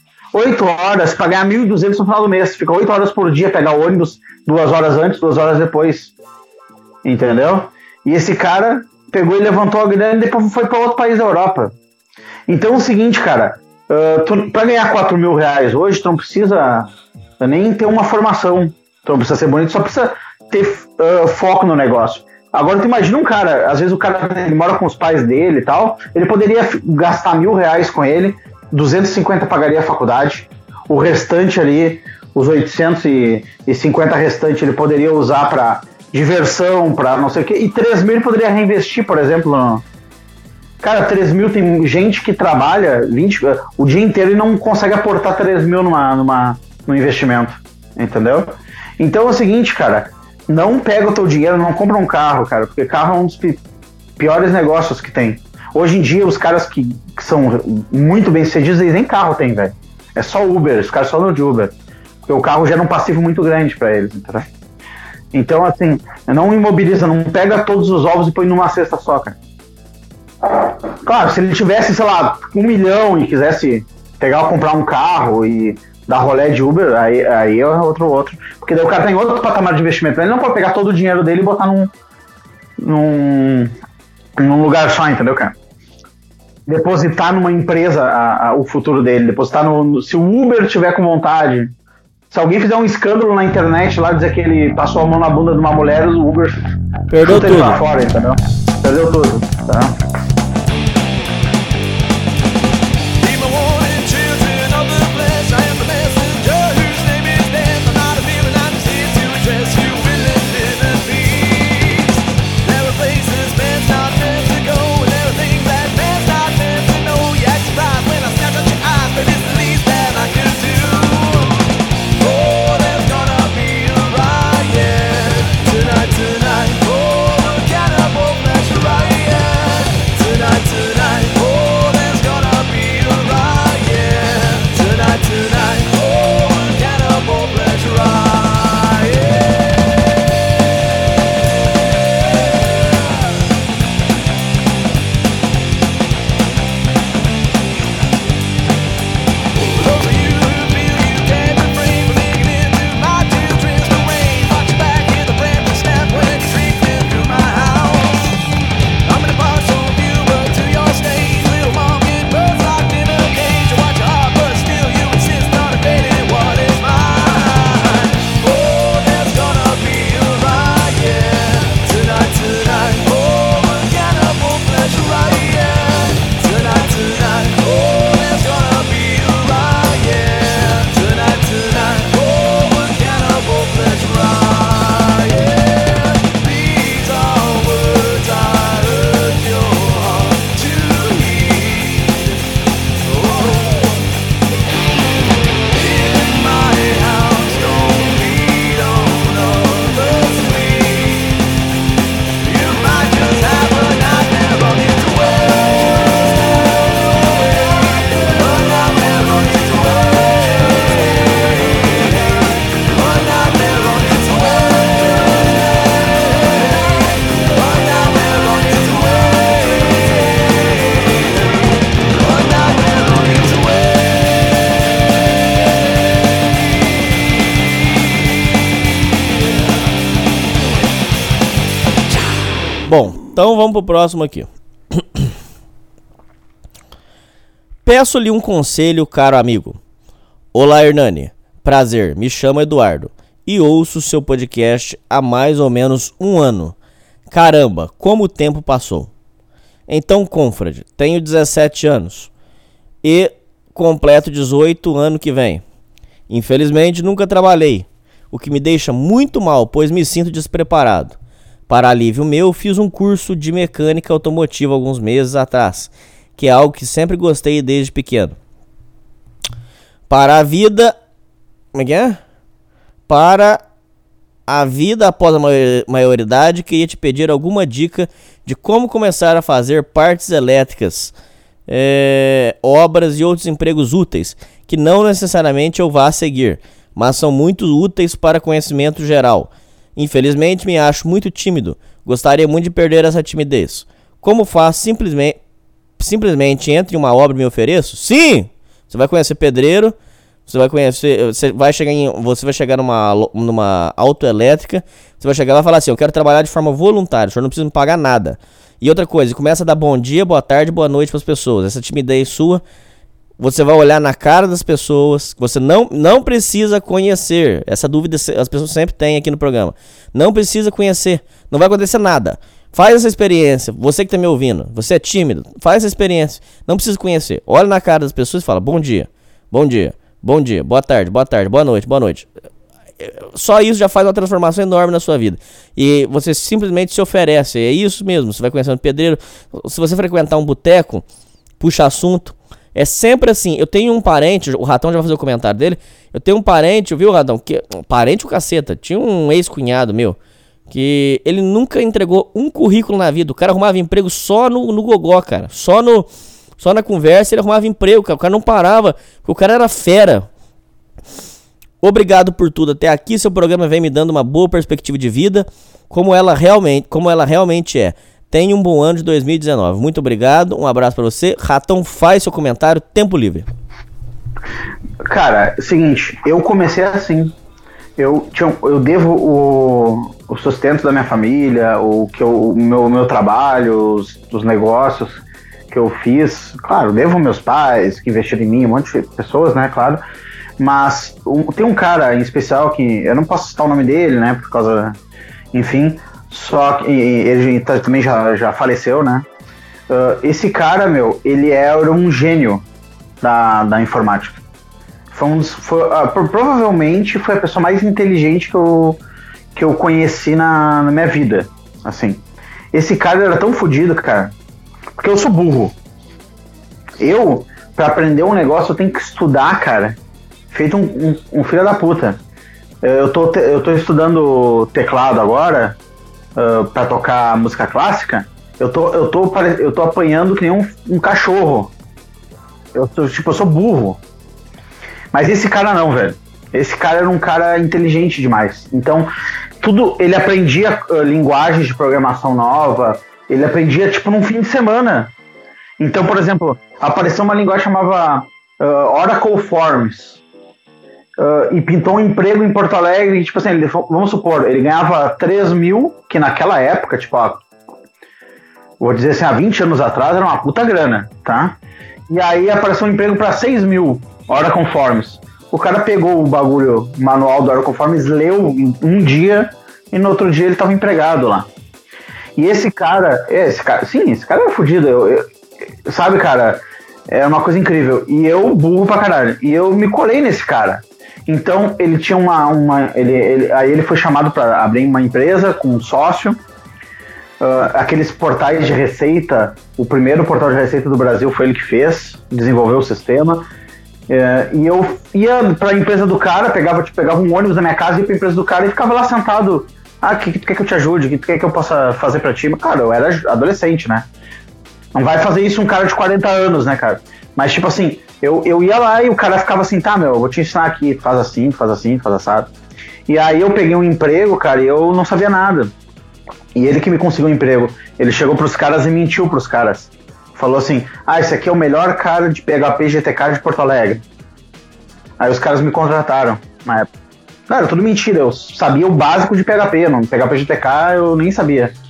pra ganhar 1.200 no final do mês, fica 8 horas por dia, pegar o ônibus 2 horas antes, 2 horas depois, entendeu? E esse cara pegou e levantou a grana e depois foi para outro país da Europa. Então é o seguinte, cara, pra ganhar R$4.000 hoje, tu não precisa nem ter uma formação, tu não precisa ser bonito, só precisa ter foco no negócio. Agora tu imagina um cara, às vezes o cara ele mora com os pais dele e tal, ele poderia gastar R$1.000 com ele, 250 pagaria a faculdade, o restante ali, os 850 restante ele poderia usar pra diversão, pra não sei o que, e 3.000 ele poderia reinvestir, por exemplo, Cara, 3.000 tem gente que trabalha o dia inteiro e não consegue aportar 3.000 no investimento, entendeu? Então é o seguinte, cara, não pega o teu dinheiro, não compra um carro, cara, porque carro é um dos piores negócios que tem. Hoje em dia, os caras que são muito bem sucedidos, eles nem carro tem, velho. É só Uber, os caras só andam de Uber. Porque o carro gera um passivo muito grande pra eles, entendeu? Então, assim, não imobiliza, não pega todos os ovos e põe numa cesta só, cara. Claro, se ele tivesse, sei lá, 1 milhão e quisesse pegar ou comprar um carro e dar rolê de Uber, aí é outro. Porque daí o cara tem outro patamar de investimento. Ele não pode pegar todo o dinheiro dele e botar num lugar só, entendeu, cara? Depositar numa empresa o futuro dele, depositar se o Uber tiver com vontade, se alguém fizer um escândalo na internet lá, dizer que ele passou a mão na bunda de uma mulher, o Uber perdeu tudo. Ele pra fora, entendeu? Perdeu tudo, tá? Bom, então vamos pro próximo aqui. Peço-lhe um conselho, caro amigo. Olá, Hernani. Prazer, me chamo Eduardo e ouço seu podcast há mais ou menos 1 ano. Caramba, como o tempo passou. Então, confrade, tenho 17 anos e completo 18 ano que vem. Infelizmente, nunca trabalhei, o que me deixa muito mal, pois me sinto despreparado. Para alívio meu, fiz um curso de mecânica automotiva alguns meses atrás, que é algo que sempre gostei desde pequeno. Para a vida... Como é que é? Para a vida após a maioridade, queria te pedir alguma dica de como começar a fazer partes elétricas, obras e outros empregos úteis, que não necessariamente eu vá seguir, mas são muito úteis para conhecimento geral. Infelizmente me acho muito tímido, gostaria muito de perder essa timidez. Como faço? Simplesmente entre em uma obra e me ofereço? Sim! Você vai conhecer pedreiro, você vai chegar numa autoelétrica, você vai chegar lá e falar assim, eu quero trabalhar de forma voluntária, o senhor não precisa me pagar nada. E outra coisa, começa a dar bom dia, boa tarde, boa noite para as pessoas. Essa timidez sua, você vai olhar na cara das pessoas, que você não precisa conhecer. Essa dúvida as pessoas sempre têm aqui no programa. Não precisa conhecer, não vai acontecer nada. Faz essa experiência, você que está me ouvindo, você é tímido, faz essa experiência, não precisa conhecer. Olha na cara das pessoas e fala, bom dia, bom dia. Bom dia, boa tarde, boa noite, boa noite. Só isso já faz uma transformação enorme na sua vida. E você simplesmente se oferece. É isso mesmo, você vai conhecendo pedreiro. Se você frequentar um boteco, puxa assunto. É sempre assim. Eu tenho um parente, o Ratão já vai fazer o comentário dele. Eu tenho um parente, viu, Ratão? Parente o caceta. Tinha um ex-cunhado meu, que ele nunca entregou um currículo na vida. O cara arrumava emprego só no gogó, cara. Só na conversa ele arrumava emprego, cara. O cara não parava, porque o cara era fera. Obrigado por tudo até aqui. Seu programa vem me dando uma boa perspectiva de vida, como ela realmente é. Tenha um bom ano de 2019. Muito obrigado, um abraço pra você. Ratão, faz seu comentário, tempo livre. Cara, seguinte, eu comecei assim. Eu devo o sustento da minha família, o meu trabalho, os negócios que eu fiz, claro, devo meus pais que investiram em mim, um monte de pessoas, né, claro, mas tem um cara em especial que eu não posso citar o nome dele, né, por causa, enfim, só que ele também já faleceu, né, esse cara, ele era um gênio da informática, provavelmente foi a pessoa mais inteligente que eu conheci na minha vida, assim. Esse cara era tão fodido, cara, porque eu sou burro. Pra aprender um negócio, eu tenho que estudar, cara. Feito um filho da puta. Eu tô estudando teclado agora, pra tocar música clássica. Eu tô apanhando que nem um cachorro. Eu sou burro. Mas esse cara não, velho. Esse cara era um cara inteligente demais. Então, ele aprendia linguagens de programação nova. Ele aprendia, num fim de semana. Então, por exemplo, apareceu uma linguagem chamada Oracle Forms. E pintou um emprego em Porto Alegre. Vamos supor, ele ganhava 3 mil, que naquela época, vou dizer assim, há 20 anos atrás, era uma puta grana, tá? E aí apareceu um emprego para 6 mil, Oracle Forms. O cara pegou o bagulho manual do Oracle Forms, leu em um dia, e no outro dia ele tava empregado lá. E esse cara é fodido. Sabe, cara, é uma coisa incrível. E eu, burro pra caralho. E eu me colei nesse cara. Então, ele tinha aí ele foi chamado pra abrir uma empresa com um sócio. Aqueles portais de receita, o primeiro portal de receita do Brasil foi ele que fez, desenvolveu o sistema. E eu ia pra empresa do cara, pegava um ônibus da minha casa, ia pra empresa do cara e ficava lá sentado. O que tu quer que eu te ajude? O que tu quer que eu possa fazer pra ti? Mas, cara, eu era adolescente, né? Não vai fazer isso um cara de 40 anos, né, cara? Mas, eu ia lá e o cara ficava assim, tá, eu vou te ensinar aqui, faz assim, faz assado. E aí eu peguei um emprego, cara, e eu não sabia nada. E ele que me conseguiu um emprego. Ele chegou pros caras e mentiu pros caras. Falou assim, esse aqui é o melhor cara de PHP GTK de Porto Alegre. Aí os caras me contrataram na época. Não, era tudo mentira, eu sabia o básico de PHP, PHP GTK eu nem sabia.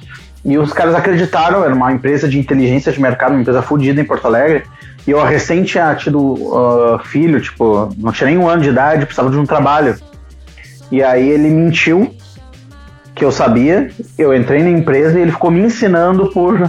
E os caras acreditaram, era uma empresa de inteligência de mercado, uma empresa fodida em Porto Alegre. E eu recém tinha tido filho, tipo, não tinha nem 1 ano de idade, precisava de um trabalho. E aí ele mentiu que eu sabia, eu entrei na empresa e ele ficou me ensinando por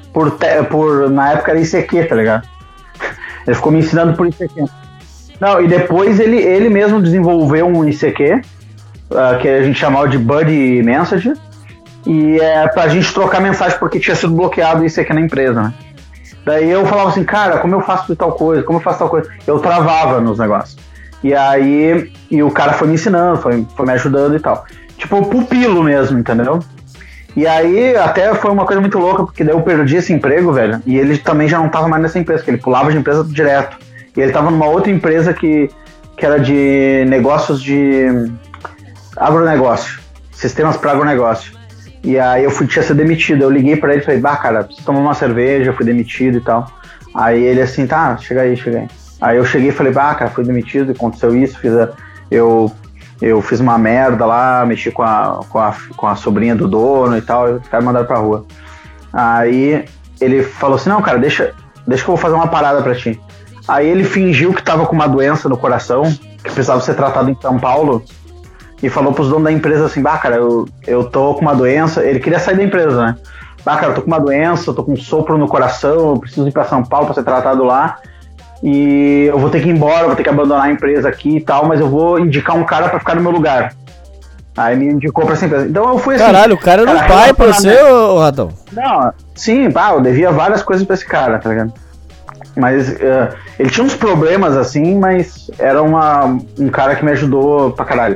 na época era ICQ, tá ligado? Ele ficou me ensinando por ICQ. Não, e depois ele mesmo desenvolveu um ICQ, que a gente chamava de Buddy Message, e pra gente trocar mensagem porque tinha sido bloqueado o ICQ na empresa, né? Daí eu falava assim, cara, como eu faço tal coisa, eu travava nos negócios. E aí, o cara foi me ensinando, foi me ajudando e tal. Tipo, pupilo mesmo, entendeu? E aí, até foi uma coisa muito louca, porque daí eu perdi esse emprego, velho, e ele também já não tava mais nessa empresa, porque ele pulava de empresa direto. E ele tava numa outra empresa que era de negócios de agronegócio, sistemas para agronegócio. E aí tinha sido demitido, eu liguei pra ele e falei, cara, preciso tomar uma cerveja, fui demitido e tal. Aí ele assim, tá, chega aí. Aí eu cheguei e falei, cara, fui demitido, aconteceu isso, eu fiz uma merda lá, mexi com a sobrinha do dono e tal, e os caras mandaram pra rua. Aí ele falou assim, não, cara, deixa que eu vou fazer uma parada pra ti. Aí ele fingiu que tava com uma doença no coração, que precisava ser tratado em São Paulo, e falou pros donos da empresa assim, cara, eu tô com uma doença, ele queria sair da empresa, né? Cara, eu tô com uma doença, eu tô com um sopro no coração, eu preciso ir pra São Paulo pra ser tratado lá, e eu vou ter que ir embora, vou ter que abandonar a empresa aqui e tal, mas eu vou indicar um cara pra ficar no meu lugar. Aí me indicou pra essa empresa. Então eu fui assim... Caralho, o cara era um pai pra você, ô Ratão? Não, sim, eu devia várias coisas pra esse cara, tá ligado? Mas ele tinha uns problemas assim, mas era um cara que me ajudou pra caralho.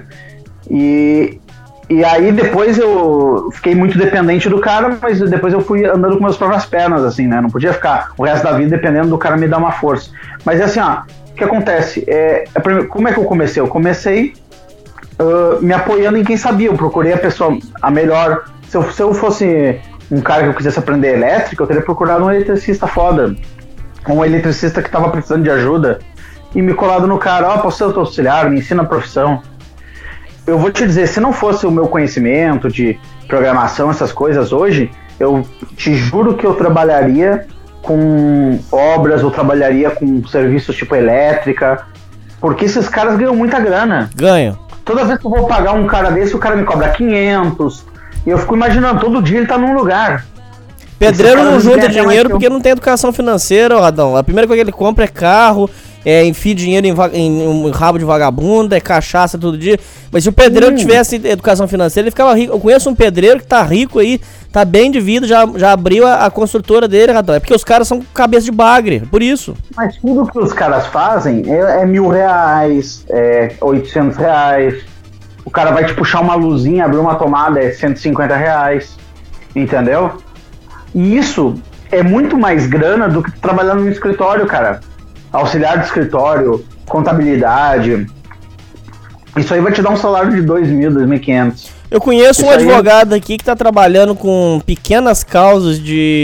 E aí depois eu fiquei muito dependente do cara, mas depois eu fui andando com meus próprias pernas, assim, né? Não podia ficar o resto da vida dependendo do cara me dar uma força. Mas assim, o que acontece? Como é que eu comecei? Eu comecei me apoiando em quem sabia. Eu procurei a pessoa, a melhor. Se eu fosse um cara que eu quisesse aprender elétrica, eu teria procurado um eletricista foda. Um eletricista que tava precisando de ajuda. E me colado no cara, posso ser o teu auxiliar, me ensina a profissão. Eu vou te dizer, se não fosse o meu conhecimento de programação, essas coisas hoje, eu te juro que eu trabalharia com obras, eu trabalharia com serviços tipo elétrica, porque esses caras ganham muita grana. Ganham. Toda vez que eu vou pagar um cara desse, o cara me cobra 500, e eu fico imaginando, todo dia ele tá num lugar. Pedreiro não junta dinheiro porque não tem educação financeira, Radão. A primeira coisa que ele compra é carro, enfia dinheiro em um rabo de vagabunda, é cachaça todo dia. Mas se o pedreiro tivesse educação financeira, ele ficava rico. Eu conheço um pedreiro que tá rico aí, tá bem de vida, já abriu a construtora dele, Radão. É porque os caras são cabeça de bagre, por isso. Mas tudo que os caras fazem é R$1.000, é R$800. O cara vai te puxar uma luzinha, abrir uma tomada, é R$150. Entendeu? E isso é muito mais grana do que trabalhar no escritório, cara. Auxiliar de escritório, contabilidade. Isso aí vai te dar um salário de 2.000, 2.500. Eu conheço um advogado aqui que tá trabalhando com pequenas causas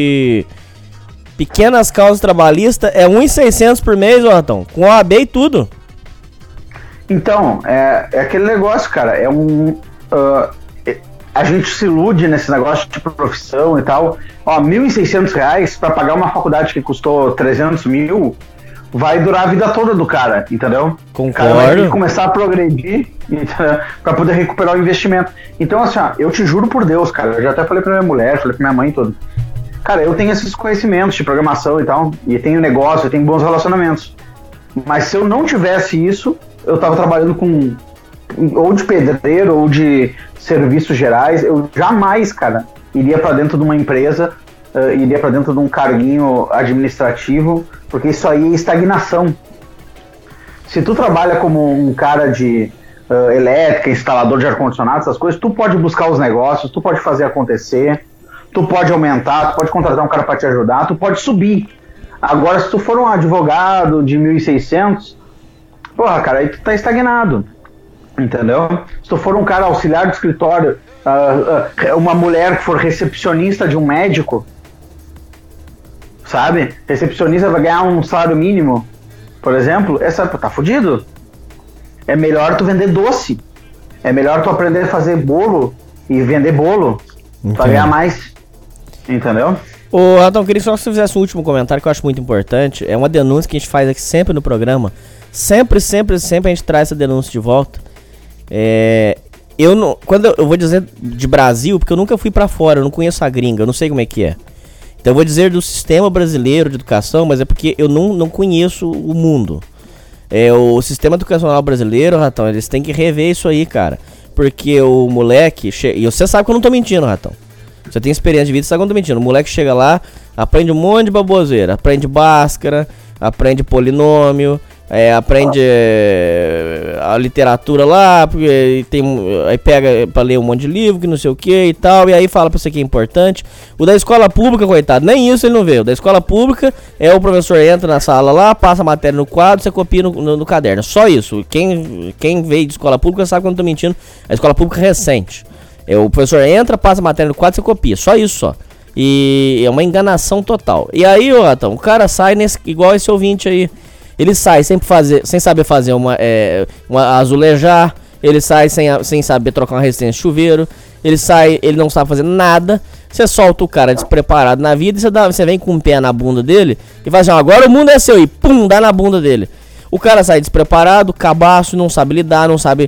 trabalhistas. É 1.600 por mês, Ratão. Com OAB e tudo. Então, é aquele negócio, cara. A gente se ilude nesse negócio de profissão e tal. R$1.600 pra pagar uma faculdade que custou 300 mil vai durar a vida toda do cara, entendeu? Concordo. O cara vai ter que começar a progredir pra poder recuperar o investimento. Então, assim, eu te juro por Deus, cara, eu já até falei pra minha mulher, falei pra minha mãe e tudo. Cara, eu tenho esses conhecimentos de programação e tal, e tenho negócio, eu tenho bons relacionamentos. Mas se eu não tivesse isso, eu tava trabalhando com ou de pedreiro ou de serviços gerais, eu jamais, cara, iria pra dentro de uma empresa, iria pra dentro de um carguinho administrativo, porque isso aí é estagnação. Se tu trabalha como um cara de elétrica, instalador de ar-condicionado, essas coisas, tu pode buscar os negócios, tu pode fazer acontecer, tu pode aumentar, tu pode contratar um cara pra te ajudar, tu pode subir. Agora, se tu for um advogado de 1.600, porra, cara, aí tu tá estagnado. Entendeu? Se tu for um cara auxiliar de escritório, uma mulher que for recepcionista de um médico, sabe? Recepcionista vai ganhar um salário mínimo, por exemplo, tá fudido. É melhor tu vender doce. É melhor tu aprender a fazer bolo e vender bolo. Pra ganhar mais. Entendeu? Ô, Ratão, queria só que você fizesse um último comentário que eu acho muito importante. É uma denúncia que a gente faz aqui sempre no programa. Sempre a gente traz essa denúncia de volta. Quando eu vou dizer de Brasil, porque eu nunca fui pra fora, eu não conheço a gringa, eu não sei como é que é. Então eu vou dizer do sistema brasileiro de educação, mas é porque eu não conheço o mundo. O sistema educacional brasileiro, Ratão, eles têm que rever isso aí, cara. Porque o moleque... E você sabe que eu não tô mentindo, Ratão. Você tem experiência de vida, você sabe que eu não tô mentindo. O moleque chega lá, aprende um monte de baboseira. Aprende Bhaskara, aprende polinômio, aprende a literatura lá, porque aí pega pra ler um monte de livro, que não sei o que e tal, e aí fala pra você que é importante. O da escola pública, coitado, nem isso ele não vê. O da escola pública o professor entra na sala lá, passa a matéria no quadro, você copia no caderno. Só isso. Quem veio de escola pública sabe que eu não tô mentindo. A escola pública é recente. O professor entra, passa a matéria no quadro, você copia. Só isso, só. E é uma enganação total. E aí, Ratão, o cara sai igual esse ouvinte aí. Ele sai sem saber fazer uma azulejar. Ele sai sem saber trocar uma resistência de chuveiro. Ele não sabe fazer nada. Você solta o cara despreparado na vida e você vem com um pé na bunda dele e fala assim, agora o mundo é seu, e pum, dá na bunda dele. O cara sai despreparado, cabaço, não sabe lidar, não sabe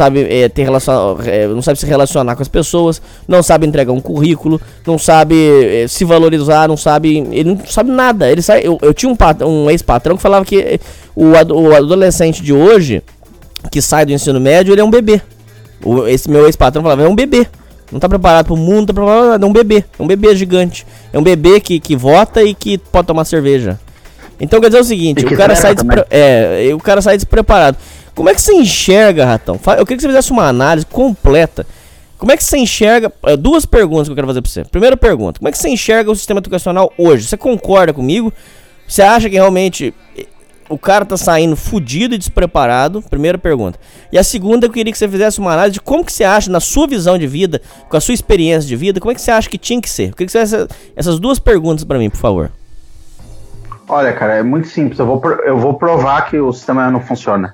se relacionar com as pessoas, não sabe entregar um currículo, não sabe se valorizar, ele não sabe nada. Eu tinha um ex-patrão que falava que o adolescente de hoje, que sai do ensino médio, ele é um bebê. Esse meu ex-patrão falava, é um bebê. Não tá preparado pro mundo, tá preparado, é um bebê gigante. É um bebê que vota e que pode tomar cerveja. Então quer dizer o seguinte, o cara sai despreparado. Como é que você enxerga, Ratão? Eu queria que você fizesse uma análise completa. Como é que você enxerga... Duas perguntas que eu quero fazer pra você. Primeira pergunta, como é que você enxerga o sistema educacional hoje? Você concorda comigo? Você acha que realmente o cara tá saindo fudido e despreparado? Primeira pergunta. E a segunda, eu queria que você fizesse uma análise de como que você acha, na sua visão de vida, com a sua experiência de vida, como é que você acha que tinha que ser? Eu queria que você fizesse essas duas perguntas pra mim, por favor. Olha, cara, é muito simples. Eu vou provar que o sistema não funciona.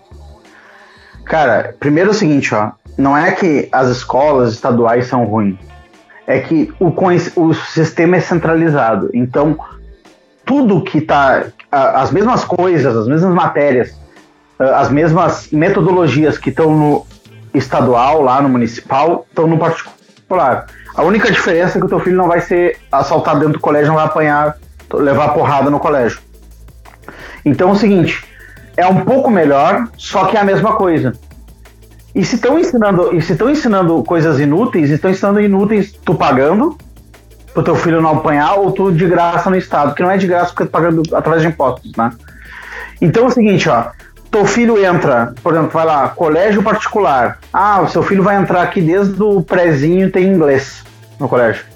Cara, primeiro é o seguinte, ó. Não é que as escolas estaduais são ruins. É que o sistema é centralizado. Então, tudo que tá... As mesmas coisas, as mesmas matérias, as mesmas metodologias que estão no estadual, lá no municipal, estão no particular. A única diferença é que o teu filho não vai ser assaltado dentro do colégio, não vai apanhar, levar porrada no colégio. Então é o seguinte, é um pouco melhor, só que é a mesma coisa. E se estão ensinando coisas inúteis, estão ensinando inúteis tu pagando pro teu filho não apanhar, ou tu de graça no estado, que não é de graça porque tu pagando através de impostos, né? Então é o seguinte, ó, teu filho entra, por exemplo, vai lá, colégio particular. O seu filho vai entrar aqui desde o prézinho, tem inglês no colégio.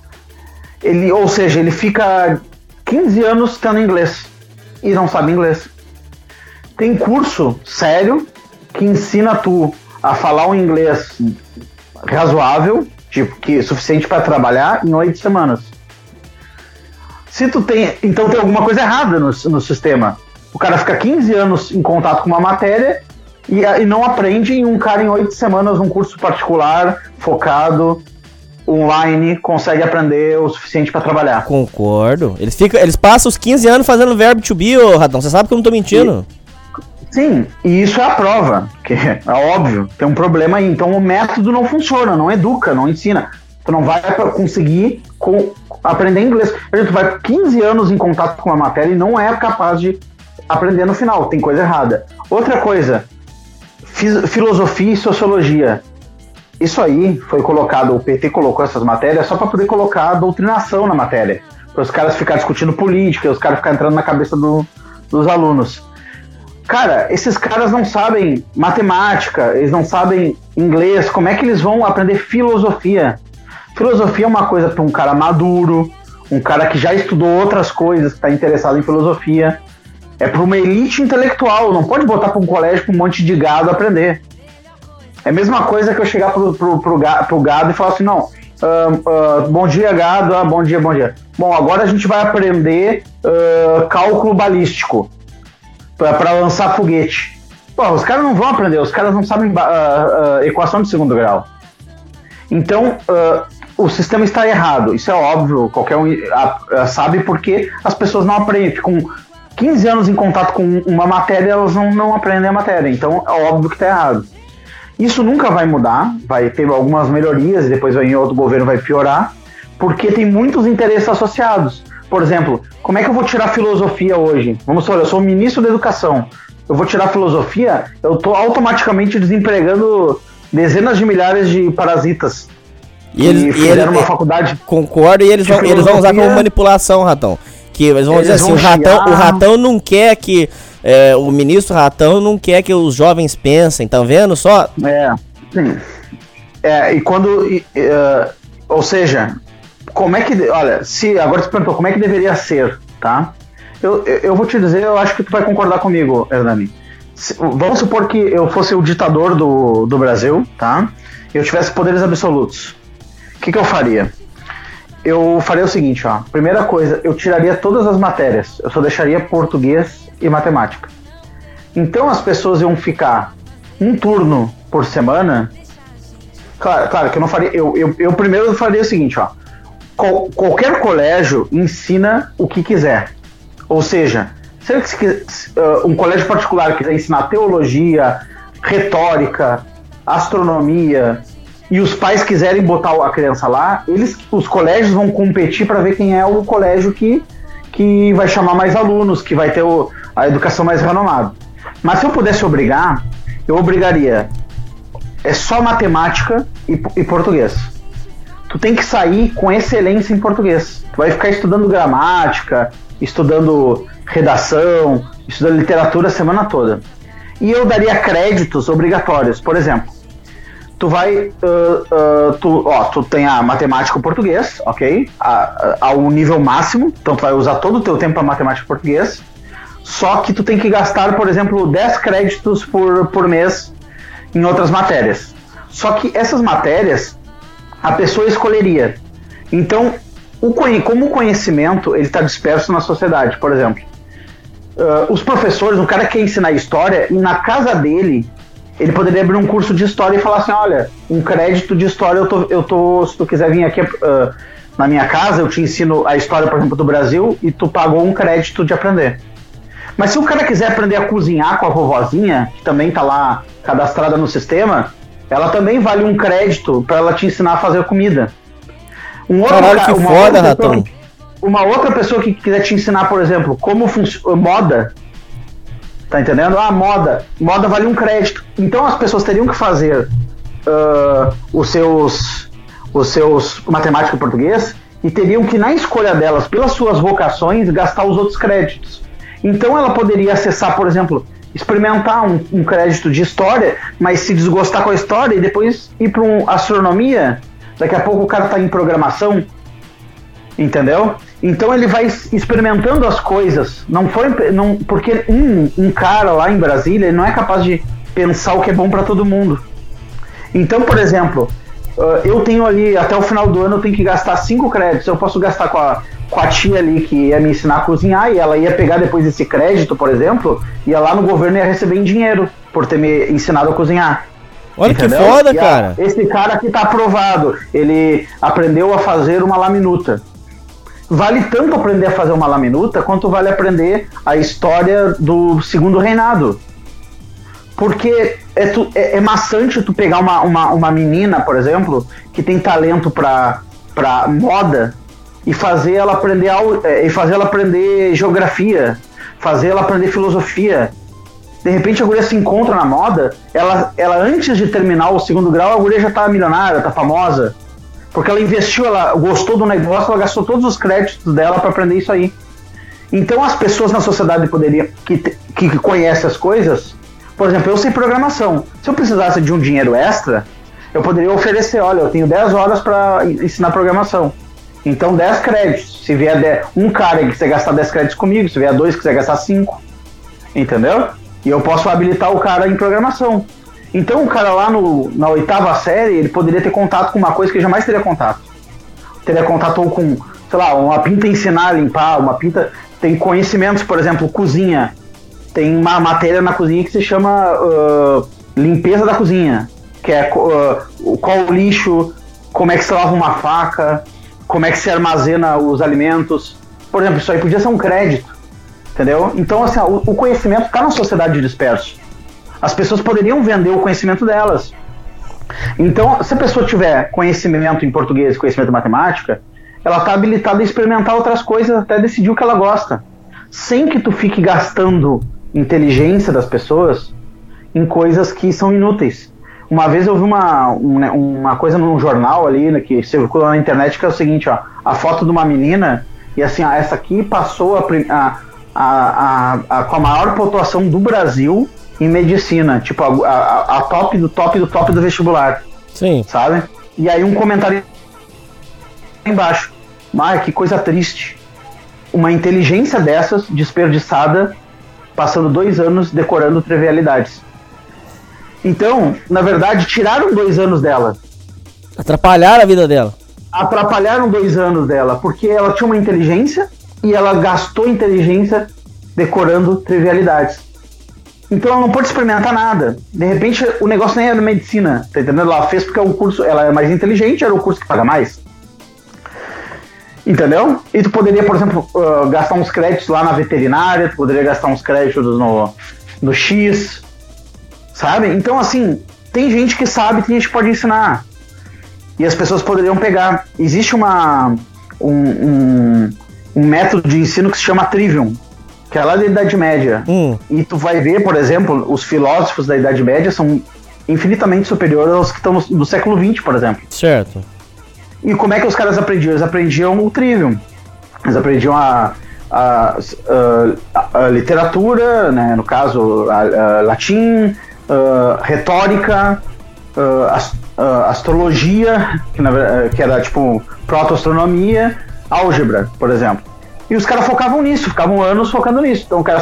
Ou seja, ele fica 15 anos tendo inglês e não sabe inglês. Tem curso sério que ensina tu a falar um inglês razoável, tipo, que é suficiente para trabalhar em 8 semanas. Então tem alguma coisa errada no sistema. O cara fica 15 anos em contato com uma matéria e não aprende, e um cara em 8 semanas, um curso particular, focado, online, consegue aprender o suficiente pra trabalhar. Concordo. Eles passam os 15 anos fazendo verbo to be, ô Ratão. Você sabe que eu não tô mentindo. Sim, e isso é a prova. Que é óbvio, tem um problema aí. Então o método não funciona, não educa, não ensina. Tu não vai conseguir aprender inglês. A gente vai 15 anos em contato com uma matéria e não é capaz de aprender no final. Tem coisa errada. Outra coisa, filosofia e sociologia. Isso aí foi colocado, o PT colocou essas matérias só para poder colocar a doutrinação na matéria. Para os caras ficarem discutindo política, os caras ficarem entrando na cabeça dos alunos. Cara, esses caras não sabem matemática, eles não sabem inglês, como é que eles vão aprender filosofia? Filosofia é uma coisa para um cara maduro, um cara que já estudou outras coisas, que está interessado em filosofia. É para uma elite intelectual, não pode botar para um colégio com um monte de gado aprender. É a mesma coisa que eu chegar pro gado e falar assim, não, bom dia gado, bom dia. Bom, agora a gente vai aprender cálculo balístico para lançar foguete. Pô, os caras não vão aprender, os caras não sabem equação de segundo grau. Então, o sistema está errado. Isso é óbvio, qualquer um sabe, porque as pessoas não aprendem. Ficam 15 anos em contato com uma matéria, elas não aprendem a matéria. Então é óbvio que está errado. Isso nunca vai mudar, vai ter algumas melhorias, e depois em outro governo vai piorar, porque tem muitos interesses associados. Por exemplo, como é que eu vou tirar filosofia hoje? Vamos supor, eu sou o ministro da Educação. Eu vou tirar filosofia, eu estou automaticamente desempregando dezenas de milhares de parasitas. E eles fizeram uma faculdade. Concordo, e eles vão usar como manipulação, Ratão. Que eles vão dizer assim, o Ratão não quer que... o ministro Ratão não quer que os jovens pensem, tá vendo só? Sim. E quando... ou seja, como é que... Olha, agora você perguntou como é que deveria ser, tá? Eu vou te dizer, eu acho que tu vai concordar comigo, Hernani. Vamos supor que eu fosse o ditador do Brasil, tá? Eu tivesse poderes absolutos. O que eu faria? Eu faria o seguinte, ó. Primeira coisa, eu tiraria todas as matérias. Eu só deixaria português e matemática. Então as pessoas iam ficar um turno por semana. Claro que eu não faria... Eu primeiro faria o seguinte, ó. Qualquer colégio ensina o que quiser. Ou seja, se um colégio particular quiser ensinar teologia, retórica, astronomia, e os pais quiserem botar a criança lá, os colégios vão competir para ver quem é o colégio que vai chamar mais alunos, que vai ter a educação mais renomada. Mas se eu pudesse obrigar, eu obrigaria só matemática e português. Tu tem que sair com excelência em português. Tu vai ficar estudando gramática, estudando redação, estudando literatura a semana toda. E eu daria créditos obrigatórios. Por exemplo, tu tem a matemática e o português, ok? Ao nível máximo, então tu vai usar todo o teu tempo para matemática e português, só que tu tem que gastar, por exemplo, 10 créditos por mês em outras matérias. Só que essas matérias, a pessoa escolheria. Então, como o conhecimento ele está disperso na sociedade, por exemplo, os professores, o cara quer ensinar história e na casa dele ele poderia abrir um curso de história e falar assim, olha, um crédito de história, se tu quiser vir aqui na minha casa, eu te ensino a história, por exemplo, do Brasil, e tu pagou um crédito de aprender. Mas se o cara quiser aprender a cozinhar com a vovozinha, que também tá lá cadastrada no sistema, ela também vale um crédito para ela te ensinar a fazer comida. Caralho, que foda, Ratão. Uma outra pessoa que quiser te ensinar, por exemplo, como funciona moda, tá entendendo? Moda vale um crédito. Então as pessoas teriam que fazer os seus matemática e português e teriam que, na escolha delas, pelas suas vocações, gastar os outros créditos. Então ela poderia acessar, por exemplo, experimentar um crédito de história, mas se desgostar com a história e depois ir para astronomia. Daqui a pouco o cara tá em programação, entendeu? Então ele vai experimentando as coisas. Porque um cara lá em Brasília ele não é capaz de pensar o que é bom para todo mundo. Então, por exemplo, eu tenho ali, até o final do ano eu tenho que gastar 5 créditos. Eu posso gastar com a tia ali que ia me ensinar a cozinhar, e ela ia pegar depois esse crédito, por exemplo, ia lá no governo e ia receber em dinheiro por ter me ensinado a cozinhar. Olha, entendeu? Que foda, cara. Esse cara aqui tá aprovado, ele aprendeu a fazer uma laminuta. Vale tanto aprender a fazer uma laminuta quanto vale aprender a história do Segundo Reinado. Porque é maçante tu pegar uma menina, por exemplo, que tem talento pra moda e fazer ela aprender geografia, fazer ela aprender filosofia. De repente a guria se encontra na moda, ela antes de terminar o segundo grau, a guria já tá milionária, tá famosa. Porque ela investiu, ela gostou do negócio, ela gastou todos os créditos dela para aprender isso aí. Então as pessoas na sociedade que conhecem as coisas, por exemplo, eu sei programação. Se eu precisasse de um dinheiro extra, eu poderia oferecer, olha, eu tenho 10 horas para ensinar programação. Então 10 créditos. Se vier um cara que quiser gastar 10 créditos comigo, se vier 2 que quiser gastar 5. Entendeu? E eu posso habilitar o cara em programação. Então o cara lá na 8ª série, ele poderia ter contato com uma coisa que ele jamais teria contato. Teria contato com, sei lá, uma pinta ensinar a limpar, uma pinta... Tem conhecimentos, por exemplo, cozinha. Tem uma matéria na cozinha que se chama limpeza da cozinha. Que é qual o lixo, como é que se lava uma faca, como é que se armazena os alimentos. Por exemplo, isso aí podia ser um crédito, entendeu? Então, assim, o conhecimento está na sociedade disperso. As pessoas poderiam vender o conhecimento delas. Então, se a pessoa tiver conhecimento em português, conhecimento em matemática, ela está habilitada a experimentar outras coisas até decidir o que ela gosta, sem que tu fique gastando inteligência das pessoas em coisas que são inúteis. Uma vez eu vi uma coisa num jornal ali, né, que circula na internet, que é o seguinte, ó, a foto de uma menina, e assim, essa aqui passou com a maior pontuação do Brasil em medicina, tipo, a top do top do top do vestibular. Sim. Sabe? E aí um comentário embaixo, que coisa triste. Uma inteligência dessas, desperdiçada, passando 2 anos decorando trivialidades. Então, na verdade, tiraram 2 anos dela. Atrapalharam a vida dela. Atrapalharam 2 anos dela, porque ela tinha uma inteligência e ela gastou inteligência decorando trivialidades. Então ela não pode experimentar nada. De repente, o negócio nem era medicina, tá entendendo? Ela fez porque é um curso, ela é mais inteligente, era o curso que paga mais. Entendeu? E tu poderia, por exemplo, gastar uns créditos lá na veterinária, tu poderia gastar uns créditos no X, sabe? Então, assim, tem gente que sabe, tem gente que pode ensinar. E as pessoas poderiam pegar. Existe um método de ensino que se chama Trivium, que é lá da Idade Média. E tu vai ver, por exemplo, os filósofos da Idade Média são infinitamente superiores aos que estão do século XX, por exemplo. Certo. E como é que os caras aprendiam? Eles aprendiam o Trivium. Eles aprendiam a literatura, né, no caso, latim, retórica, astrologia, que era tipo proto-astronomia, álgebra, por exemplo. E os caras focavam nisso, ficavam anos focando nisso. Então o cara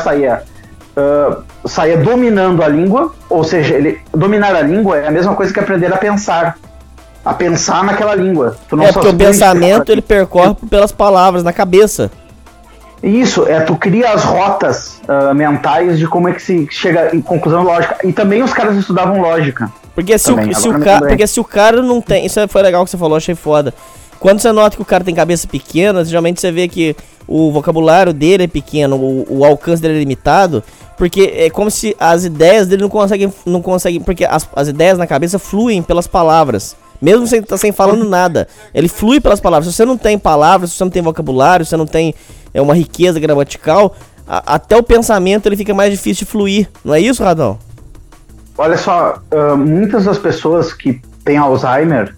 saía dominando a língua, ou seja, dominar a língua é a mesma coisa que aprender a pensar naquela língua. Porque o pensamento ele percorre pelas palavras na cabeça. Isso, tu cria as rotas mentais de como é que se chega em conclusão lógica. E também os caras estudavam lógica. Porque se o cara não tem... Isso foi legal que você falou, achei foda. Quando você nota que o cara tem cabeça pequena, geralmente você vê que o vocabulário dele é pequeno, o alcance dele é limitado, porque é como se as ideias dele não conseguem porque as ideias na cabeça fluem pelas palavras. Mesmo sem falando nada, ele flui pelas palavras. Se você não tem palavras, se você não tem vocabulário, se você não tem uma riqueza gramatical, até o pensamento ele fica mais difícil de fluir. Não é isso, Radão? Olha só, muitas das pessoas que têm Alzheimer,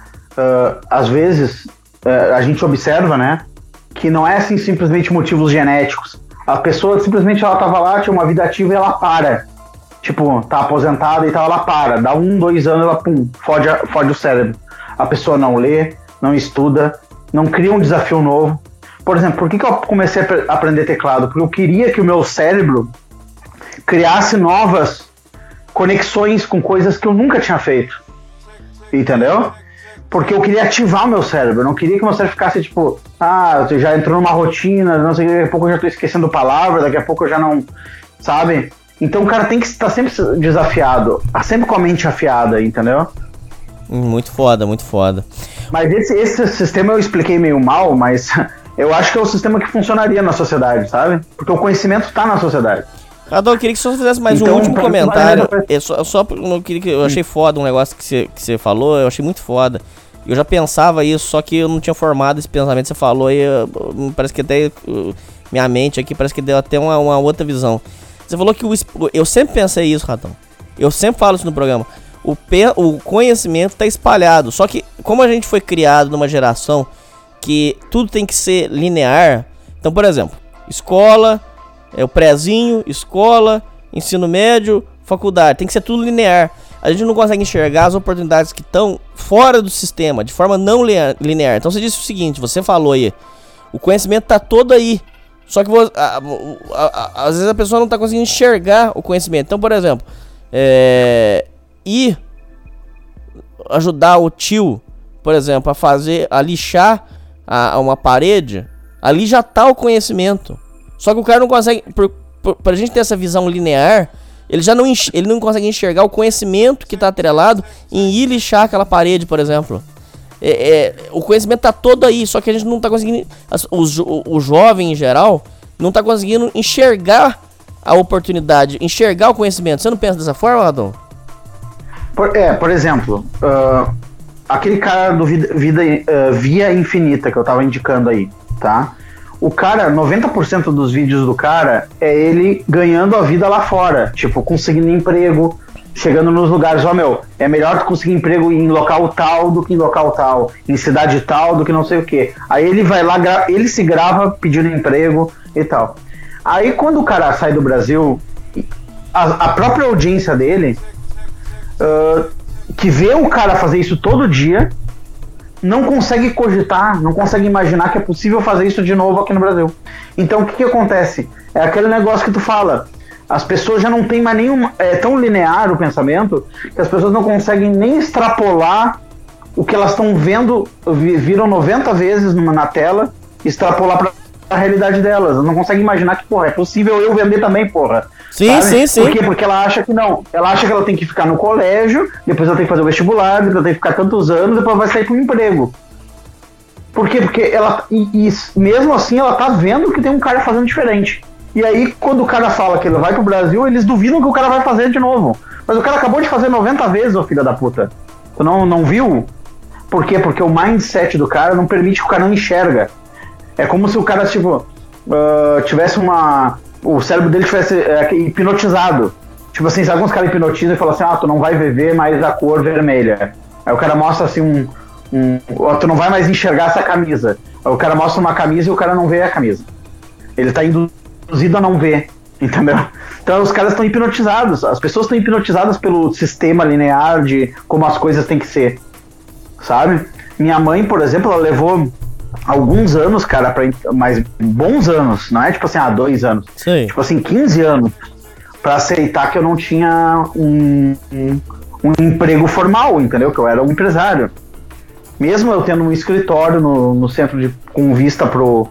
às vezes, a gente observa, né, que não é assim simplesmente motivos genéticos. A pessoa simplesmente ela tava lá, tinha uma vida ativa e ela para. Tipo, tá aposentada e tal, ela para. Dá 1, 2 anos, ela fode o cérebro. A pessoa não lê, não estuda, não cria um desafio novo. Por exemplo, por que eu comecei a aprender teclado? Porque eu queria que o meu cérebro criasse novas conexões com coisas que eu nunca tinha feito. Entendeu? Porque eu queria ativar o meu cérebro. Eu não queria que o meu cérebro ficasse tipo, você já entrou numa rotina, não sei, daqui a pouco eu já tô esquecendo palavras, daqui a pouco eu já não... Sabe? Então o cara tem que estar sempre desafiado, sempre com a mente afiada, entendeu? Muito foda, muito foda. Mas esse sistema eu expliquei meio mal, mas eu acho que é o sistema que funcionaria na sociedade, sabe? Porque o conhecimento tá na sociedade. Adão, eu queria que você fizesse mais um último comentário. Eu achei foda um negócio que você falou, eu achei muito foda. Eu já pensava isso, só que eu não tinha formado esse pensamento que você falou e parece que até minha mente aqui parece que deu até uma outra visão. Você falou que eu sempre pensei isso, Ratão. Eu sempre falo isso no programa. O conhecimento tá espalhado. Só que, como a gente foi criado numa geração que tudo tem que ser linear. Então, por exemplo, escola, o prézinho, escola, ensino médio, faculdade. Tem que ser tudo linear. A gente não consegue enxergar as oportunidades que estão fora do sistema, de forma não linear. Então, você disse o seguinte, você falou aí, o conhecimento tá todo aí. Só que às vezes a pessoa não está conseguindo enxergar o conhecimento. Então, por exemplo, ir ajudar o tio, por exemplo, a lixar uma parede, ali já está o conhecimento. Só que o cara não consegue, pra gente ter essa visão linear, ele não consegue enxergar o conhecimento que está atrelado em ir lixar aquela parede, por exemplo. O conhecimento tá todo aí, só que a gente não tá conseguindo... O jovem, em geral, não tá conseguindo enxergar a oportunidade, enxergar o conhecimento. Você não pensa dessa forma, Radon? Por exemplo, aquele cara do Via Infinita que eu tava indicando aí, tá? O cara, 90% dos vídeos do cara é ele ganhando a vida lá fora, tipo, conseguindo emprego, chegando nos lugares, é melhor tu conseguir emprego em local tal do que em local tal, em cidade tal do que não sei o que. Aí ele vai lá, ele se grava pedindo emprego e tal. Aí quando o cara sai do Brasil, a própria audiência dele, que vê o cara fazer isso todo dia, não consegue cogitar, não consegue imaginar que é possível fazer isso de novo aqui no Brasil. Então o que acontece? É aquele negócio que tu fala, as pessoas já não tem mais nenhum... É tão linear o pensamento que as pessoas não conseguem nem extrapolar o que elas estão vendo, viram 90 vezes na tela, extrapolar para a realidade delas. Elas não conseguem imaginar que, porra, é possível eu vender também, porra. Sim, sabe? sim. Por quê? Porque ela acha que não. Ela acha que ela tem que ficar no colégio, depois ela tem que fazer o vestibular, depois ela tem que ficar tantos anos, depois vai sair para um emprego. Por quê? Porque ela... E mesmo assim ela tá vendo que tem um cara fazendo diferente. E aí, quando o cara fala que ele vai pro Brasil, eles duvidam que o cara vai fazer de novo. Mas o cara acabou de fazer 90 vezes, ô filho da puta. Tu não viu? Por quê? Porque o mindset do cara não permite que o cara não enxerga. É como se o cara, tipo, tivesse uma... O cérebro dele tivesse hipnotizado. Tipo assim, sabe quando os caras hipnotizam e falam assim, tu não vai ver mais a cor vermelha. Aí o cara mostra assim tu não vai mais enxergar essa camisa. Aí o cara mostra uma camisa e o cara não vê a camisa. Ele tá induzido a não ver, entendeu? Então os caras estão hipnotizados. As pessoas estão hipnotizadas pelo sistema linear de como as coisas têm que ser. Sabe? Minha mãe, por exemplo, ela levou alguns anos, cara, mas bons anos, não é tipo assim, 2 anos. Sim. Tipo assim, 15 anos pra aceitar que eu não tinha um emprego formal, entendeu? Que eu era um empresário. Mesmo eu tendo um escritório no centro com vista pro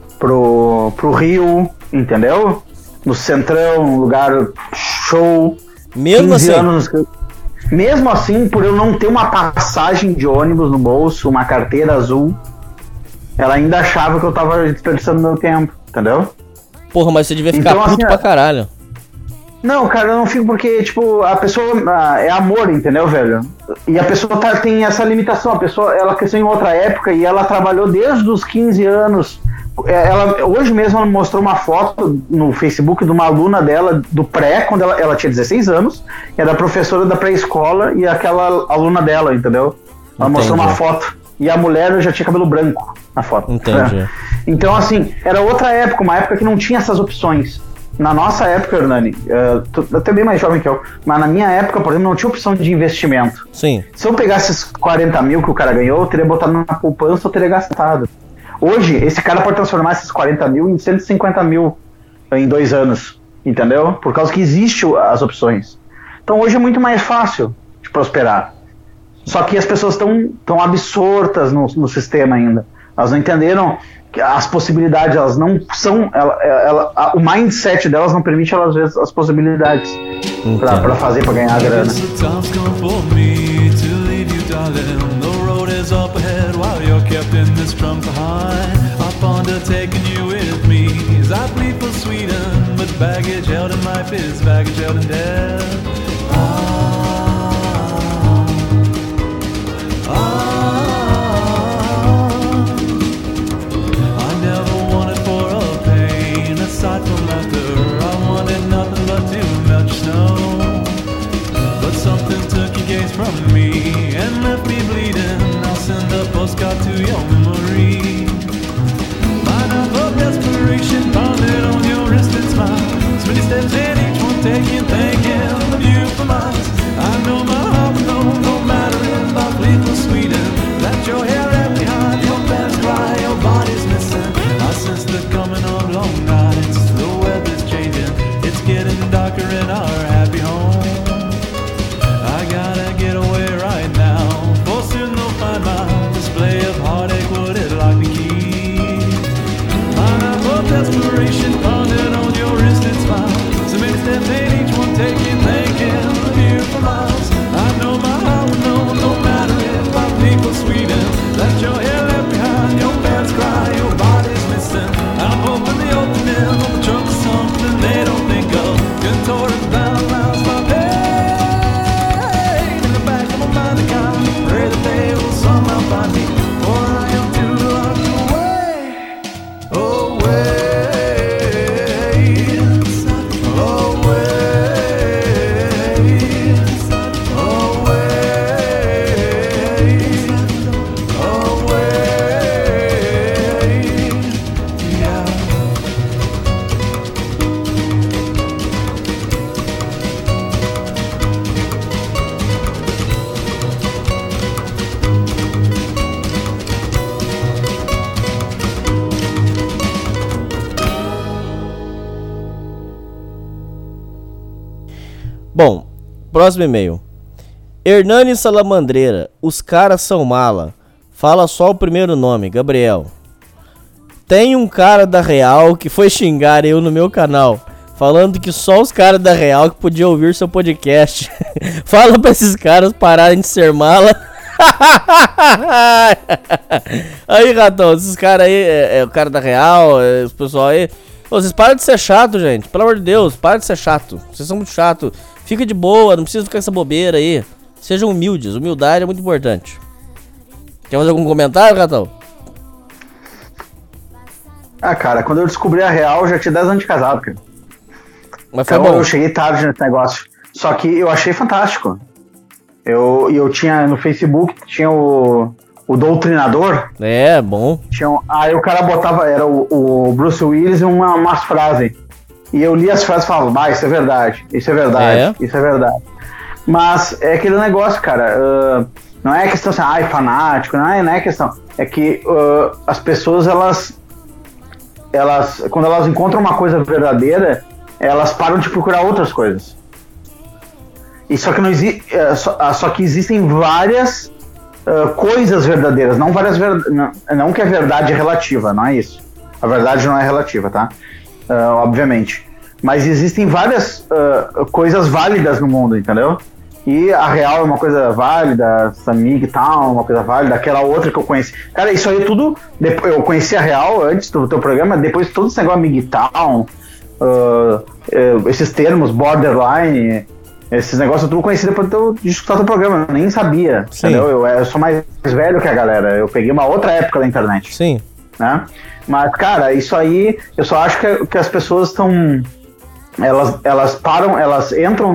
Rio, entendeu? No Centrão, um lugar show. Mesmo 15 assim? anos. Mesmo assim, por eu não ter uma passagem de ônibus no bolso, uma carteira azul, ela ainda achava que eu tava desperdiçando meu tempo, entendeu? Porra, mas você devia ficar então, puto pra caralho. Não, cara, eu não fico porque, tipo, a pessoa é amor, entendeu, velho? E a pessoa tem essa limitação, a pessoa, ela cresceu em outra época e ela trabalhou desde os 15 anos. Hoje mesmo ela mostrou uma foto no Facebook de uma aluna dela do pré, quando ela tinha 16 anos, era professora da pré-escola e aquela aluna dela, entendeu? Ela mostrou uma foto e a mulher já tinha cabelo branco na foto. Entendi. Né? Então, assim, era outra época, uma época que não tinha essas opções. Na nossa época, Hernani, tu é até bem mais jovem que eu, mas na minha época, por exemplo, não tinha opção de investimento. Sim. Se eu pegasse esses 40 mil que o cara ganhou, eu teria botado na poupança, eu teria gastado. Hoje, esse cara pode transformar esses 40 mil em 150 mil em 2 anos, entendeu? Por causa que existem as opções. Então hoje é muito mais fácil de prosperar. Só que as pessoas estão absortas no sistema ainda. Elas não entenderam que as possibilidades, elas não são... o mindset delas não permite elas ver as possibilidades para fazer, para ganhar grana. Up ahead while you're kept in this trunk behind. I ponder taking you with me as I leave for Sweden, but baggage held in life is baggage held in death. I never wanted for a pain aside from laughter. I wanted nothing but to melt your snow, but something took your gaze from me and left me bleeding. Send a postcard to your memory. Line up of desperation, pounded on your wrist and smile. So many steps in each one taking, thinking of you for miles. I know my heart will know, no matter if I flee for Sweden, that your hair left behind, your pants dry, your body's missing. I sense the coming of long nights, the weather's changing, it's getting darker in our happy home. I gotta get away right now, for soon they'll find my display of heartache Bom, próximo e-mail. Hernani Salamandreira, os caras são mala. Fala só o primeiro nome, Gabriel. Tem um cara da Real que foi xingar eu no meu canal, falando que só os caras da Real que podiam ouvir seu podcast. Fala pra esses caras pararem de ser mala. Aí, Ratão, esses caras aí, o cara da Real, os pessoal aí. Ô, vocês param de ser chato, gente. Pelo amor de Deus, para de ser chato. Vocês são muito chato. Fica de boa, não precisa ficar com essa bobeira aí. Sejam humildes, humildade é muito importante. Quer fazer algum comentário, Ratão? Ah, cara, quando eu descobri a Real, eu já tinha 10 anos de casado, cara. Mas foi então, bom. eu cheguei tarde nesse negócio. Só que eu achei fantástico. Eu tinha no Facebook, tinha o Doutrinador. É, bom. Aí o cara botava, era o Bruce Willis e umas frases. E eu li as frases e falava, isso é verdade, isso é verdade, isso é verdade. Mas é aquele negócio, cara, não é questão assim, fanático, não é questão. É que as pessoas, elas, quando elas encontram uma coisa verdadeira, elas param de procurar outras coisas. E só que não existe, só que existem várias coisas verdadeiras, não que a verdade é relativa, não é isso. A verdade não é relativa, tá? Obviamente. Mas existem várias coisas válidas no mundo, entendeu? E a Real é uma coisa válida, Samig Town, uma coisa válida, aquela outra que eu conheci. Cara, isso aí tudo. Eu conheci a Real antes do teu programa, depois todo esse negócio Mig Town, esses termos, borderline, esses negócios eu tudo conheci depois de escutar teu programa. Eu nem sabia, entendeu? Eu sou mais velho que a galera, eu peguei uma outra época da internet. Sim. Né? Mas, cara, isso aí, eu só acho que as pessoas estão. Elas param, elas entram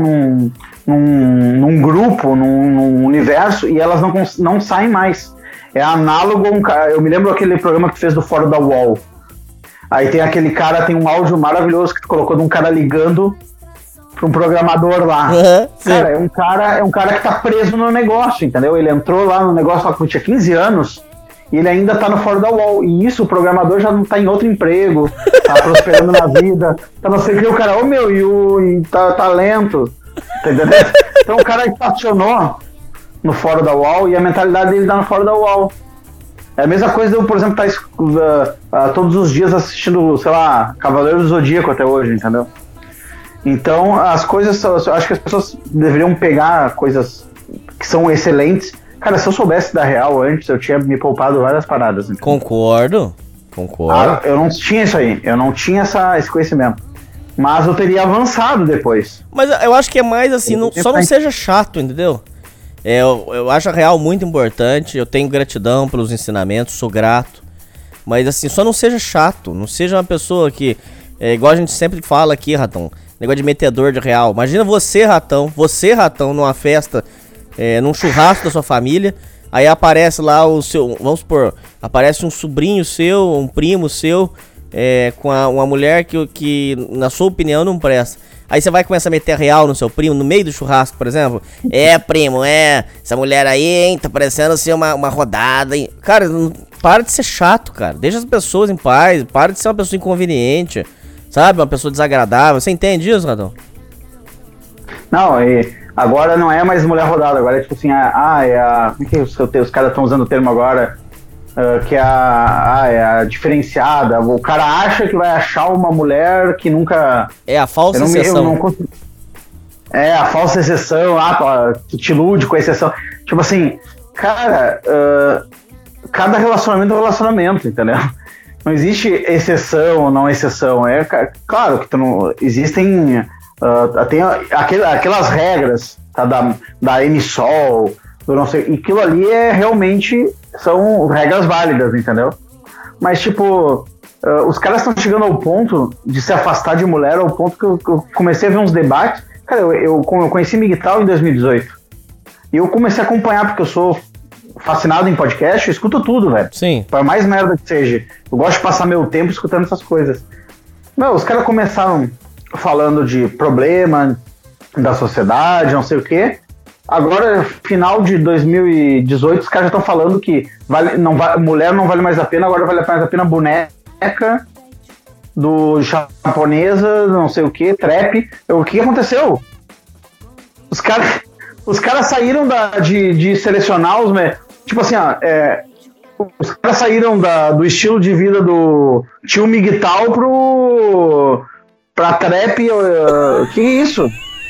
num grupo, num universo, e elas não saem mais. É análogo a um cara. Eu me lembro aquele programa que tu fez do Fora da UOL. Aí tem aquele cara, tem um áudio maravilhoso que tu colocou de um cara ligando pra um programador lá. Cara, é um cara que tá preso no negócio, entendeu? Ele entrou lá no negócio quando tinha 15 anos. E ele ainda tá no Fora da UOL. E isso, o programador já não tá em outro emprego, tá prosperando na vida. Tá não sei o que, o cara, e tá lento. Tá entendendo? Então o cara estacionou no Fora da UOL e a mentalidade dele tá no Fora da UOL. É a mesma coisa de eu, por exemplo, todos os dias assistindo, sei lá, Cavaleiro do Zodíaco até hoje, entendeu? Então as coisas, eu acho que as pessoas deveriam pegar coisas que são excelentes. Cara, se eu soubesse da Real antes, eu tinha me poupado várias paradas. Então. Concordo. Eu não tinha isso aí, eu não tinha esse conhecimento. Mas eu teria avançado depois. Mas eu acho que é mais assim, só não seja chato, entendeu? Eu acho a Real muito importante, eu tenho gratidão pelos ensinamentos, sou grato. Mas assim, só não seja chato, não seja uma pessoa que... igual a gente sempre fala aqui, Ratão, negócio de metedor de Real. Imagina você, Ratão, numa festa... num churrasco da sua família, aí aparece lá o seu, vamos supor, aparece um sobrinho seu, um primo seu, com uma mulher que na sua opinião não presta. Aí você vai começar a meter Real no seu primo, no meio do churrasco, por exemplo. Primo, essa mulher aí, hein, tá parecendo ser uma rodada, hein? Cara, para de ser chato, cara, deixa as pessoas em paz, para de ser uma pessoa inconveniente, sabe, uma pessoa desagradável. Você entende isso, Radão? Não, agora não é mais mulher rodada, agora é tipo assim, como é que os caras estão usando o termo agora, que é a diferenciada, o cara acha que vai achar uma mulher que nunca... É a falsa exceção. A falsa exceção, que te ilude com a exceção. Tipo assim, cara, cada relacionamento é um relacionamento, entendeu? Não existe exceção ou não exceção, claro que existem... tem aquelas regras, tá, da Emissol, eu não sei, e aquilo ali realmente são regras válidas, entendeu? Mas tipo, os caras estão chegando ao ponto de se afastar de mulher, ao ponto que eu comecei a ver uns debates. Cara, eu conheci Miguel em 2018 e eu comecei a acompanhar porque eu sou fascinado em podcast, eu escuto tudo, velho. Sim. Por mais merda que seja, eu gosto de passar meu tempo escutando essas coisas. Os caras começaram falando de problema da sociedade, não sei o quê. Agora, final de 2018, os caras já estão falando que mulher não vale mais a pena, agora vale mais a pena boneca do japonesa, não sei o quê, trap. O que aconteceu? Os caras saíram de selecionar os... Tipo assim, ó, os caras saíram do estilo de vida do tio Miguel pra trap. Que isso?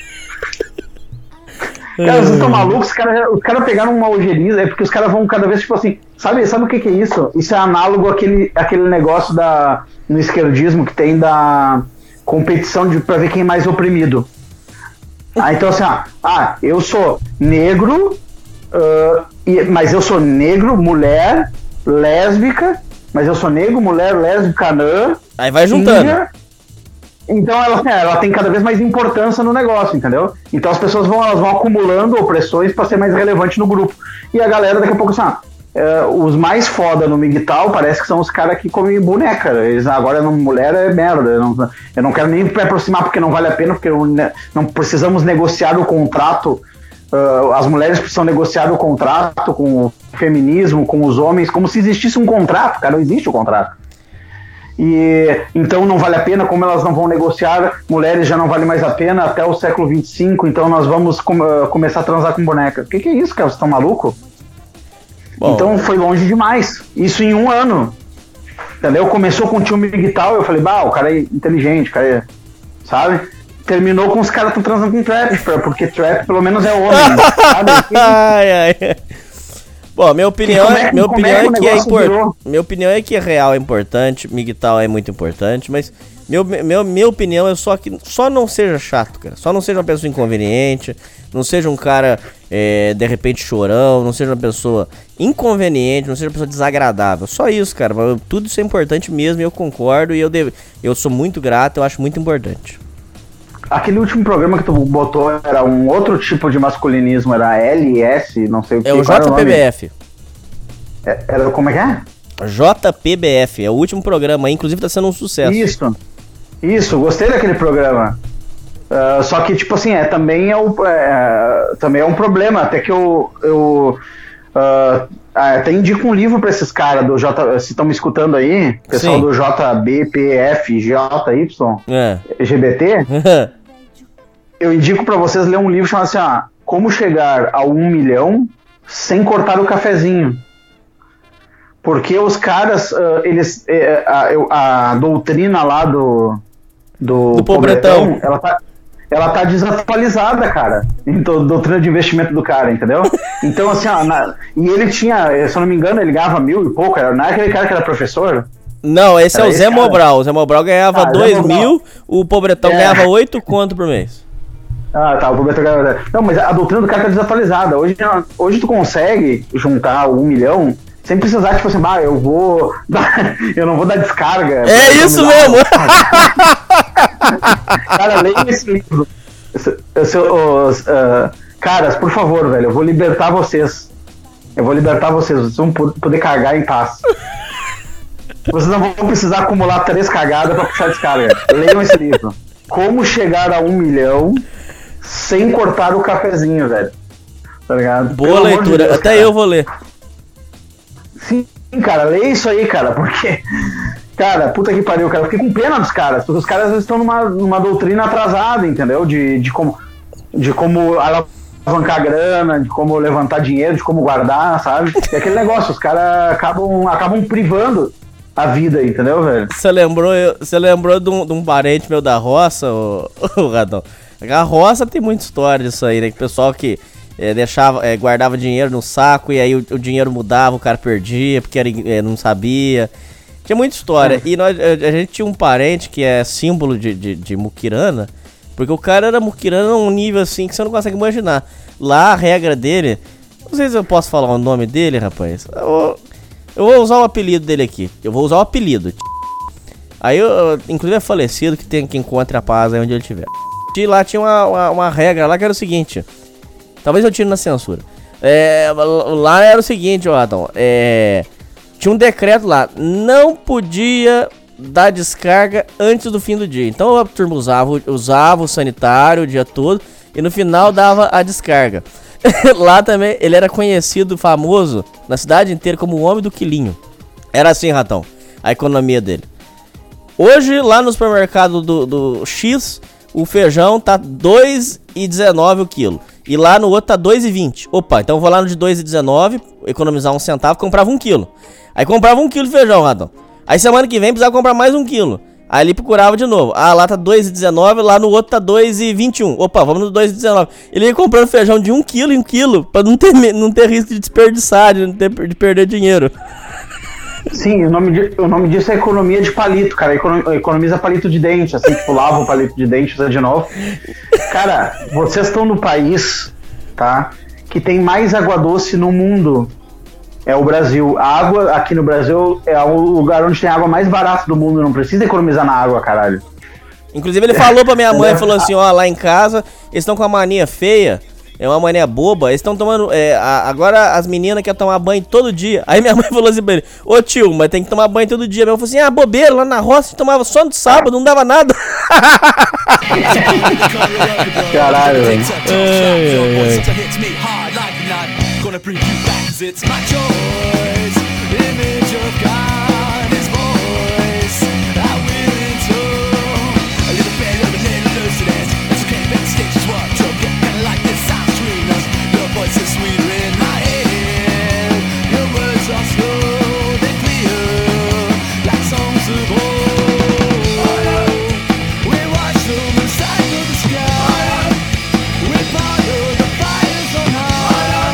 Cara, vocês estão malucos? Os caras pegaram uma ojeriza, porque os caras vão cada vez, tipo assim, sabe o que é isso? Isso é análogo àquele negócio no esquerdismo que tem da competição pra ver quem é mais oprimido. Então assim, eu sou negro, mas eu sou negro, mulher, lésbica, mas eu sou negro, mulher, lésbica, anã. Aí vai juntando. Índia. Então ela tem cada vez mais importância no negócio, entendeu? Então as pessoas vão acumulando opressões pra ser mais relevante no grupo. E a galera daqui a pouco assim, os mais foda no Miguel parece que são os caras que comem boneca. Eles agora mulher é merda. Eu não quero nem me aproximar porque não vale a pena, porque não precisamos negociar o contrato. As mulheres precisam negociar o contrato com o feminismo, com os homens, como se existisse um contrato, cara, não existe o contrato. E então não vale a pena, como elas não vão negociar, mulheres já não vale mais a pena até o século 25, então nós vamos começar a transar com boneca. O que é isso, cara? Vocês estão malucos? Então foi longe demais. Isso em 1 ano. Entendeu? Começou com o tio Miguel, eu falei, o cara é inteligente, cara sabe? Terminou com os caras transando com trap, porque trap pelo menos é homem, sabe? Bom, minha opinião é que real é importante, Miguel é muito importante, mas minha opinião é só não seja chato, cara. Só não seja uma pessoa inconveniente, não seja um cara, de repente, chorão, não seja uma pessoa inconveniente, não seja uma pessoa desagradável. Só isso, cara. Tudo isso é importante mesmo e eu concordo e eu sou muito grato, eu acho muito importante. Aquele último programa que tu botou era um outro tipo de masculinismo, era LS, não sei o que. É o JPBF. Era como é que é? JPBF, é o último programa, inclusive tá sendo um sucesso. Isso, gostei daquele programa. Só que, tipo assim, também é um problema, até que eu até indico um livro pra esses caras do se estão me escutando aí, pessoal Sim. do JBPF, GY, LGBT, eu indico pra vocês ler um livro chamado assim, Como Chegar a 1 Milhão Sem Cortar o Cafezinho. Porque os caras, a doutrina lá do pobretão, ela tá desatualizada, cara. Então, doutrina de investimento do cara, entendeu? Então, assim, e ele tinha, se eu não me engano, ele ganhava 1.000 e pouco, não é aquele cara que era professor? Não, esse é o Zé Mobral. O Zé Mobral ganhava 2.000, o pobretão ganhava 8 conto por mês. O pobretão ganhava... Não, mas a doutrina do cara tá desatualizada. Hoje tu consegue juntar 1 milhão... sem precisar, tipo assim, eu não vou dar descarga. É isso mesmo! Cara, leia esse livro. Caras, por favor, velho, eu vou libertar vocês. Vocês vão poder cagar em paz. Vocês não vão precisar acumular 3 cagadas pra puxar descarga. Leiam esse livro. Como Chegar a 1 Milhão Sem Cortar o Cafezinho, velho. Tá ligado? Boa leitura, Deus, até cara. Eu vou ler. Sim, cara, lê isso aí, cara, porque, cara, puta que pariu, cara, eu fiquei com pena dos caras, porque os caras estão numa doutrina atrasada, entendeu, de como alavancar grana, de como levantar dinheiro, de como guardar, sabe, e aquele negócio, os caras acabam privando a vida, entendeu, velho? Você lembrou de um parente meu da roça, o Radão? A roça tem muita história disso aí, né, que o pessoal que... guardava dinheiro no saco e aí o dinheiro mudava, o cara perdia porque não sabia. Tinha muita história. E a gente tinha um parente que é símbolo de muquirana, porque o cara era muquirana num nível assim que você não consegue imaginar. Lá a regra dele, não sei se eu posso falar o nome dele, rapaz. Eu vou usar o apelido dele aqui. Eu vou usar o apelido. Aí inclusive é falecido, que tem que encontre a paz aí onde ele estiver. E lá tinha uma regra lá que era o seguinte. Talvez eu tire na censura. Lá era o seguinte, Adão. Tinha um decreto lá. Não podia dar descarga antes do fim do dia. Então a turma usava o sanitário o dia todo. E no final dava a descarga. Lá também ele era conhecido, famoso, na cidade inteira como o homem do quilinho. Era assim, Ratão, a economia dele. Hoje lá no supermercado do X, o feijão tá R$2,19 o quilo. E lá no outro tá 2,20. Opa, então eu vou lá no de 2,19, economizar 1 centavo, comprava 1 quilo. Aí comprava 1 quilo de feijão, Ratão. Aí semana que vem precisava comprar mais 1 quilo. Aí ele procurava de novo. Ah, lá tá 2,19, lá no outro tá 2,21. Opa, vamos no 2,19. Ele ia comprando feijão de 1 quilo em quilo, pra não ter risco de desperdiçar, de perder dinheiro. Sim, o nome disso é economia de palito, cara. Economiza palito de dente, assim, tipo, lava o palito de dente, usa de novo. Cara, vocês estão no país, tá? Que tem mais água doce no mundo. É o Brasil. A água aqui no Brasil é o lugar onde tem a água mais barata do mundo. Não precisa economizar na água, caralho. Inclusive ele falou pra minha mãe, falou assim, ó, lá em casa, eles estão com uma mania feia, é uma mania boba, eles estão tomando, agora as meninas querem tomar banho todo dia. Aí minha mãe falou assim pra ele, ô tio, mas tem que tomar banho todo dia. Minha mãe falou assim, bobeira, lá na roça a gente tomava só no sábado, não dava nada. Caralho, velho. Gonna bring you back, 'cause it's my choice. Image of God, His voice. I will endure a little better, a little lucidness. It's okay, backstage is what you're getting like this. I'm between us. Your voice is sweeter in my head. Your words are slow, they clear like songs of old. We watch the moon side of the sky. We follow the fires on high.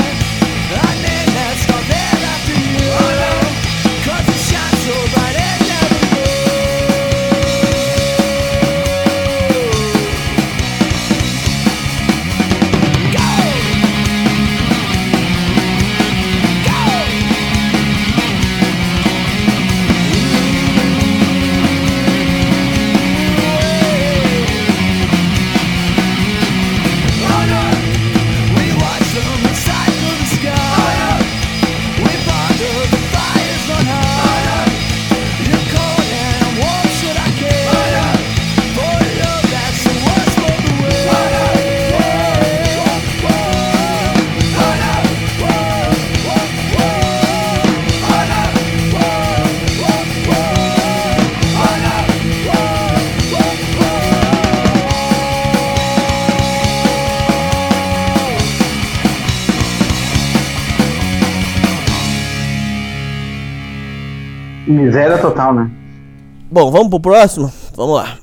Miséria total, né? Bom, vamos pro próximo? Vamos lá.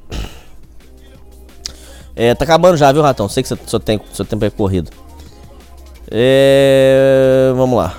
Tá acabando já, viu, Ratão? Sei que seu tempo é corrido. Vamos lá.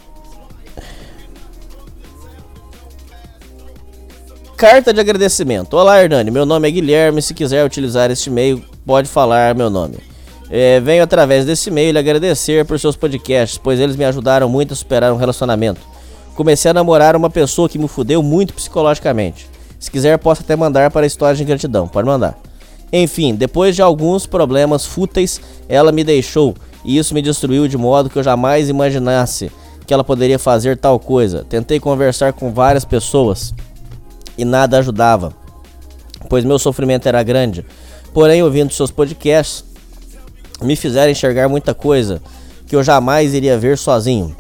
Carta de agradecimento. Olá, Hernani. Meu nome é Guilherme. Se quiser utilizar este e-mail, pode falar meu nome. Venho através desse e-mail lhe agradecer por seus podcasts, pois eles me ajudaram muito a superar um relacionamento. Comecei a namorar uma pessoa que me fudeu muito psicologicamente. Se quiser, posso até mandar para a história de gratidão. Pode mandar. Enfim, depois de alguns problemas fúteis, ela me deixou. E isso me destruiu de modo que eu jamais imaginasse que ela poderia fazer tal coisa. Tentei conversar com várias pessoas e nada ajudava, pois meu sofrimento era grande. Porém, ouvindo seus podcasts, me fizeram enxergar muita coisa que eu jamais iria ver sozinho.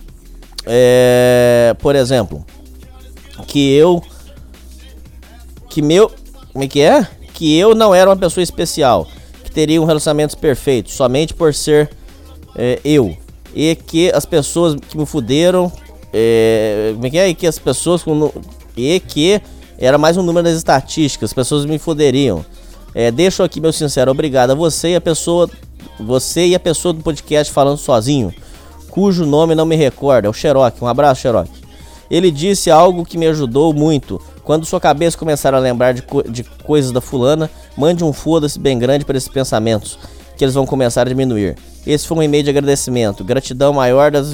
Por exemplo, que eu não era uma pessoa especial, que teria um relacionamento perfeito somente por ser eu, e que as pessoas que me fuderam, e que as pessoas e que era mais um número das estatísticas, as pessoas me fuderiam. Deixo aqui meu sincero obrigado a você e a pessoa do podcast falando sozinho, cujo nome não me recordo, é o Xerox. Um abraço, Xerox. Ele disse algo que me ajudou muito. Quando sua cabeça começar a lembrar de coisas da fulana, mande um foda-se bem grande para esses pensamentos, que eles vão começar a diminuir. Esse foi um e-mail de agradecimento. Gratidão maior das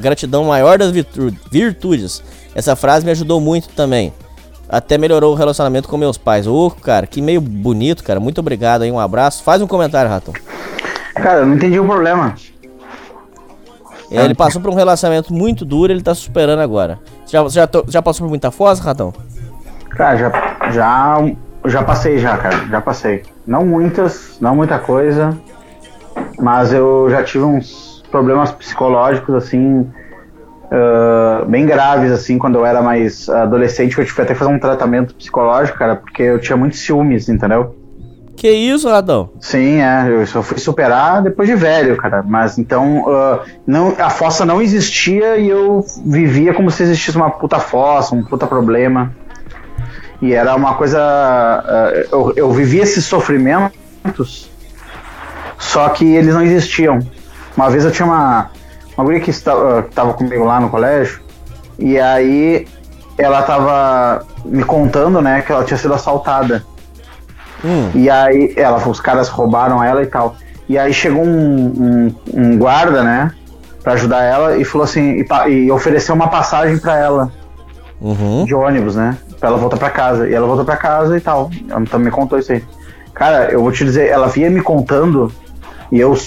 virtudes. Essa frase me ajudou muito também. Até melhorou o relacionamento com meus pais. Cara, que e-mail bonito, cara. Muito obrigado aí, um abraço. Faz um comentário, Ratão. Cara, eu não entendi o problema. Ele passou por um relacionamento muito duro, ele tá superando agora. Já passou por muita fossa, Ratão? Cara, já passei cara. Já passei. Não muita coisa. Mas eu já tive uns problemas psicológicos, assim, bem graves, assim, quando eu era mais adolescente, que eu tive até que fazer um tratamento psicológico, cara, porque eu tinha muitos ciúmes, entendeu? Que isso, Radão? Sim, eu só fui superar depois de velho, cara. Mas então, a fossa não existia e eu vivia como se existisse uma puta fossa, um puta problema. E era uma coisa... eu vivia esses sofrimentos, só que eles não existiam. Uma vez eu tinha uma guria que estava comigo lá no colégio, e aí ela tava me contando, né, que ela tinha sido assaltada. E aí os caras roubaram ela e tal. E aí chegou um guarda, né, pra ajudar ela, e falou assim, e ofereceu uma passagem pra ela, de ônibus, né, pra ela voltar pra casa. E ela voltou pra casa e tal. Ela também me contou isso aí. Cara, eu vou te dizer, ela vinha me contando e eu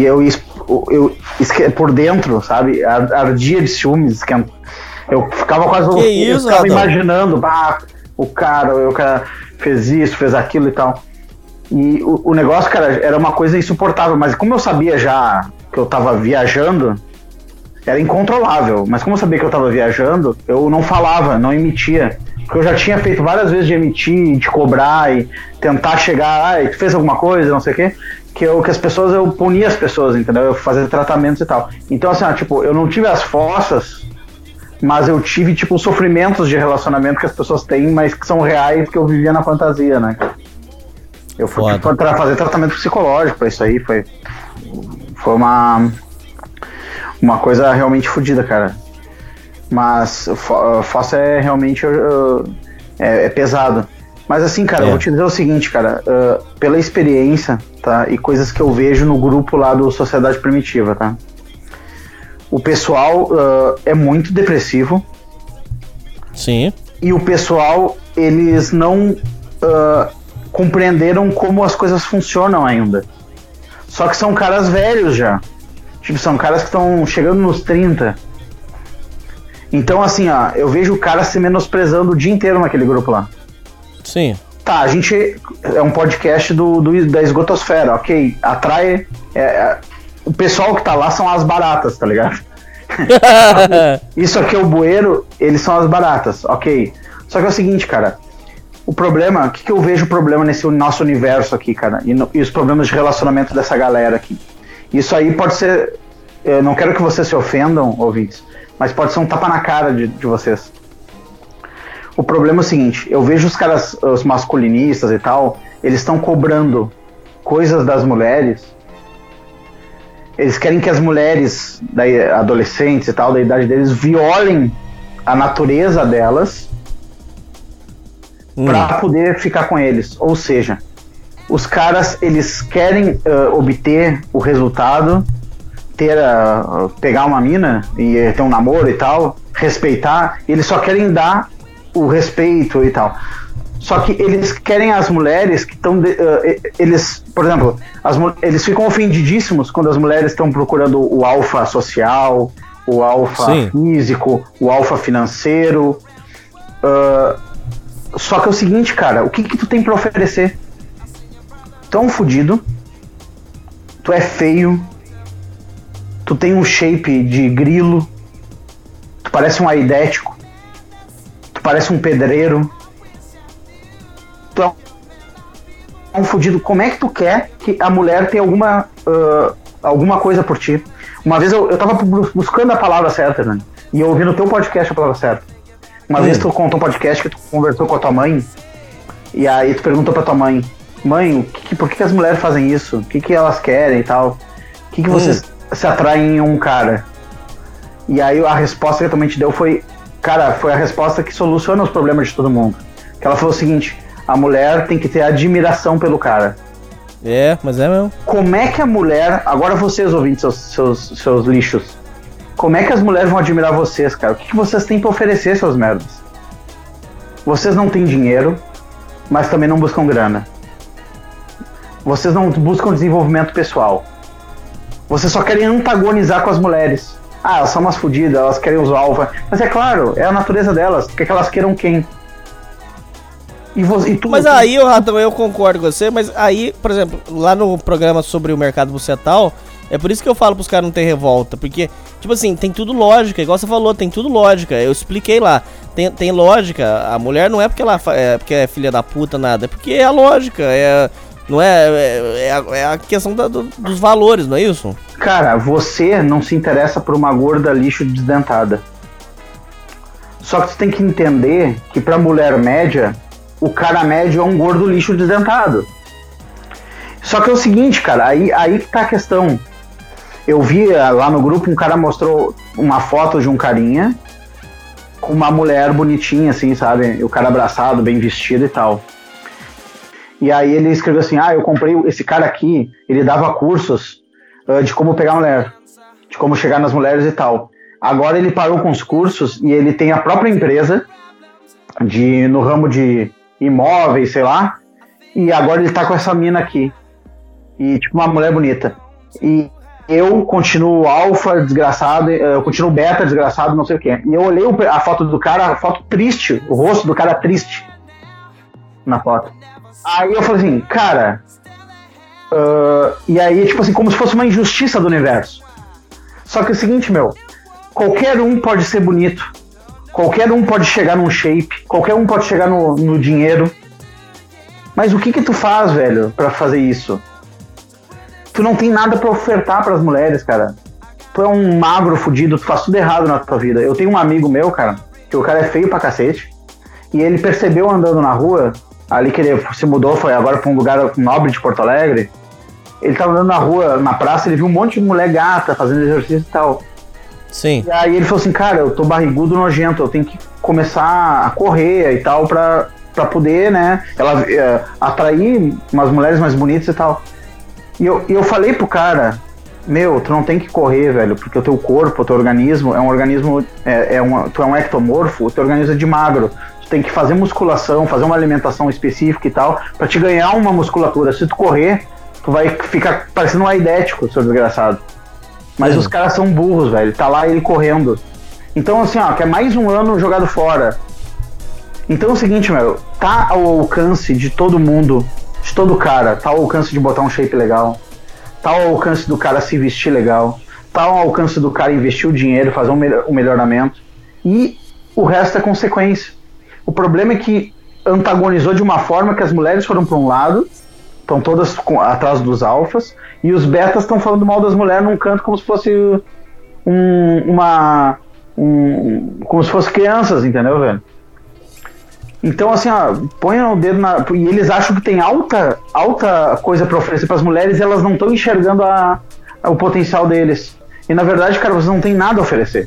por dentro, sabe, ardia de ciúmes, eu ficava quase... Que isso, eu ficava Adão? imaginando, o cara fez isso, fez aquilo e tal. E o negócio, cara, era uma coisa insuportável, mas como eu sabia já que eu tava viajando, era incontrolável, mas como eu sabia que eu tava viajando, eu não falava, não emitia, porque eu já tinha feito várias vezes de emitir, de cobrar e tentar chegar, tu fez alguma coisa, não sei o quê, que as pessoas, eu punia as pessoas, entendeu? Eu fazia tratamentos e tal. Então assim, tipo, eu não tive as fossas, mas eu tive, tipo, sofrimentos de relacionamento que as pessoas têm, mas que são reais, que eu vivia na fantasia, né? Eu fui fazer tratamento psicológico pra isso aí, foi uma coisa realmente fodida, cara. Mas fossa é realmente é pesado. Mas assim, cara, eu vou te dizer o seguinte, cara, pela experiência, tá? E coisas que eu vejo no grupo lá do Sociedade Primitiva, tá? O pessoal é muito depressivo. Sim. E o pessoal, eles não compreenderam como as coisas funcionam ainda. Só que são caras velhos já. Tipo, são caras que estão chegando nos 30. Então, assim, eu vejo o cara se menosprezando o dia inteiro naquele grupo lá. Sim. Tá, a gente é um podcast da esgotosfera, ok? Atrai... o pessoal que tá lá são as baratas, tá ligado? Isso aqui é o bueiro, eles são as baratas, ok? Só que é o seguinte, cara, o problema, o que eu vejo o problema nesse nosso universo aqui, cara, e os problemas de relacionamento dessa galera aqui. Isso aí pode ser, eu não quero que vocês se ofendam, ouvintes, mas pode ser um tapa na cara de vocês. O problema é o seguinte, eu vejo os caras, os masculinistas e tal, eles estão cobrando coisas das mulheres. Eles querem que as mulheres, adolescentes e tal, da idade deles, violem a natureza delas para poder ficar com eles. Ou seja, os caras, eles querem obter o resultado, pegar uma mina e ter um namoro e tal, respeitar, eles só querem dar o respeito e tal. Só que eles querem as mulheres que estão... eles, por exemplo, eles ficam ofendidíssimos quando as mulheres estão procurando o alfa social, o alfa físico, o alfa financeiro. Só que é o seguinte, cara, o que tu tem pra oferecer? Tu é um fudido, tu é feio, tu tem um shape de grilo, tu parece um aidético, tu parece um pedreiro, tu é um fudido. Como é que tu quer que a mulher tenha alguma coisa por ti? Uma vez eu tava buscando a palavra certa, né? E eu ouvi no teu podcast a palavra certa. Uma vez tu contou um podcast que tu conversou com a tua mãe, e aí tu perguntou pra tua mãe: mãe, por que as mulheres fazem isso? O que elas querem e tal? O que vocês se atraem em um cara? E aí a resposta que a tua mãe te deu foi a resposta que soluciona os problemas de todo mundo. Que ela falou o seguinte: a mulher tem que ter admiração pelo cara. Mas é mesmo. Como é que a mulher... Agora vocês, ouvintes, seus lixos. Como é que as mulheres vão admirar vocês, cara? O que vocês têm pra oferecer, seus merdas? Vocês não têm dinheiro, mas também não buscam grana. Vocês não buscam desenvolvimento pessoal. Vocês só querem antagonizar com as mulheres. Elas são umas fodidas, elas querem os alfa. Mas é claro, é a natureza delas. Quer que elas queiram quem? Mas aí, Ratão, eu concordo com você, mas aí, por exemplo, lá no programa sobre o mercado bucetal, é por isso que eu falo pros caras não ter revolta, porque, tipo assim, tem tudo lógica, igual você falou, tem tudo lógica, eu expliquei lá, tem lógica, a mulher não é porque ela porque é filha da puta, nada, é porque é a lógica, Não é a questão dos valores, não é isso? Cara, você não se interessa por uma gorda lixo desdentada. Só que você tem que entender que pra mulher média, o cara médio é um gordo lixo desdentado. Só que é o seguinte, cara, aí que tá a questão. Eu vi lá no grupo, um cara mostrou uma foto de um carinha com uma mulher bonitinha, assim, sabe? O cara abraçado, bem vestido e tal. E aí ele escreveu assim, eu comprei esse cara aqui, ele dava cursos de como pegar mulher, de como chegar nas mulheres e tal. Agora ele parou com os cursos e ele tem a própria empresa no ramo de imóveis, sei lá, e agora ele tá com essa mina aqui. E tipo, uma mulher bonita. E eu continuo alfa, desgraçado, eu continuo beta, desgraçado, não sei o quê. E eu olhei a foto do cara, a foto triste, o rosto do cara triste na foto. Aí eu falei assim, cara... e aí, tipo assim, como se fosse uma injustiça do universo. Só que é o seguinte, qualquer um pode ser bonito, qualquer um pode chegar num shape, qualquer um pode chegar no dinheiro. Mas o que tu faz, velho, pra fazer isso? Tu não tem nada pra ofertar pras mulheres, cara. Tu é um magro fudido, tu faz tudo errado na tua vida. Eu tenho um amigo meu, cara, que o cara é feio pra cacete, e ele percebeu andando na rua, ali que ele se mudou, foi agora pra um lugar nobre de Porto Alegre, ele tava andando na rua, na praça, ele viu um monte de mulher gata fazendo exercício e tal. Sim. E aí ele falou assim, cara, eu tô barrigudo nojento, eu tenho que começar a correr e tal pra poder, né, atrair umas mulheres mais bonitas e tal. E eu falei pro cara, tu não tem que correr, velho, porque o teu corpo, o teu organismo é um organismo, tu é um ectomorfo, o teu organismo é de magro. Tu tem que fazer musculação, fazer uma alimentação específica e tal, pra te ganhar uma musculatura. Se tu correr, tu vai ficar parecendo um aidético, seu desgraçado. Mas os caras são burros, velho, tá lá ele correndo. Então assim, quer mais um ano jogado fora. Então é o seguinte, tá ao alcance de todo mundo, de todo cara, tá ao alcance de botar um shape legal, tá ao alcance do cara se vestir legal, tá ao alcance do cara investir o dinheiro, fazer um melhoramento, e o resto é consequência. O problema é que antagonizou de uma forma que as mulheres foram para um lado, estão todas atrás dos alfas, e os betas estão falando mal das mulheres num canto como se fosse como se fosse crianças, entendeu, velho? Então, assim, põe o dedo e eles acham que tem alta coisa pra oferecer pras mulheres e elas não estão enxergando o potencial deles. E, na verdade, cara, vocês não tem nada a oferecer.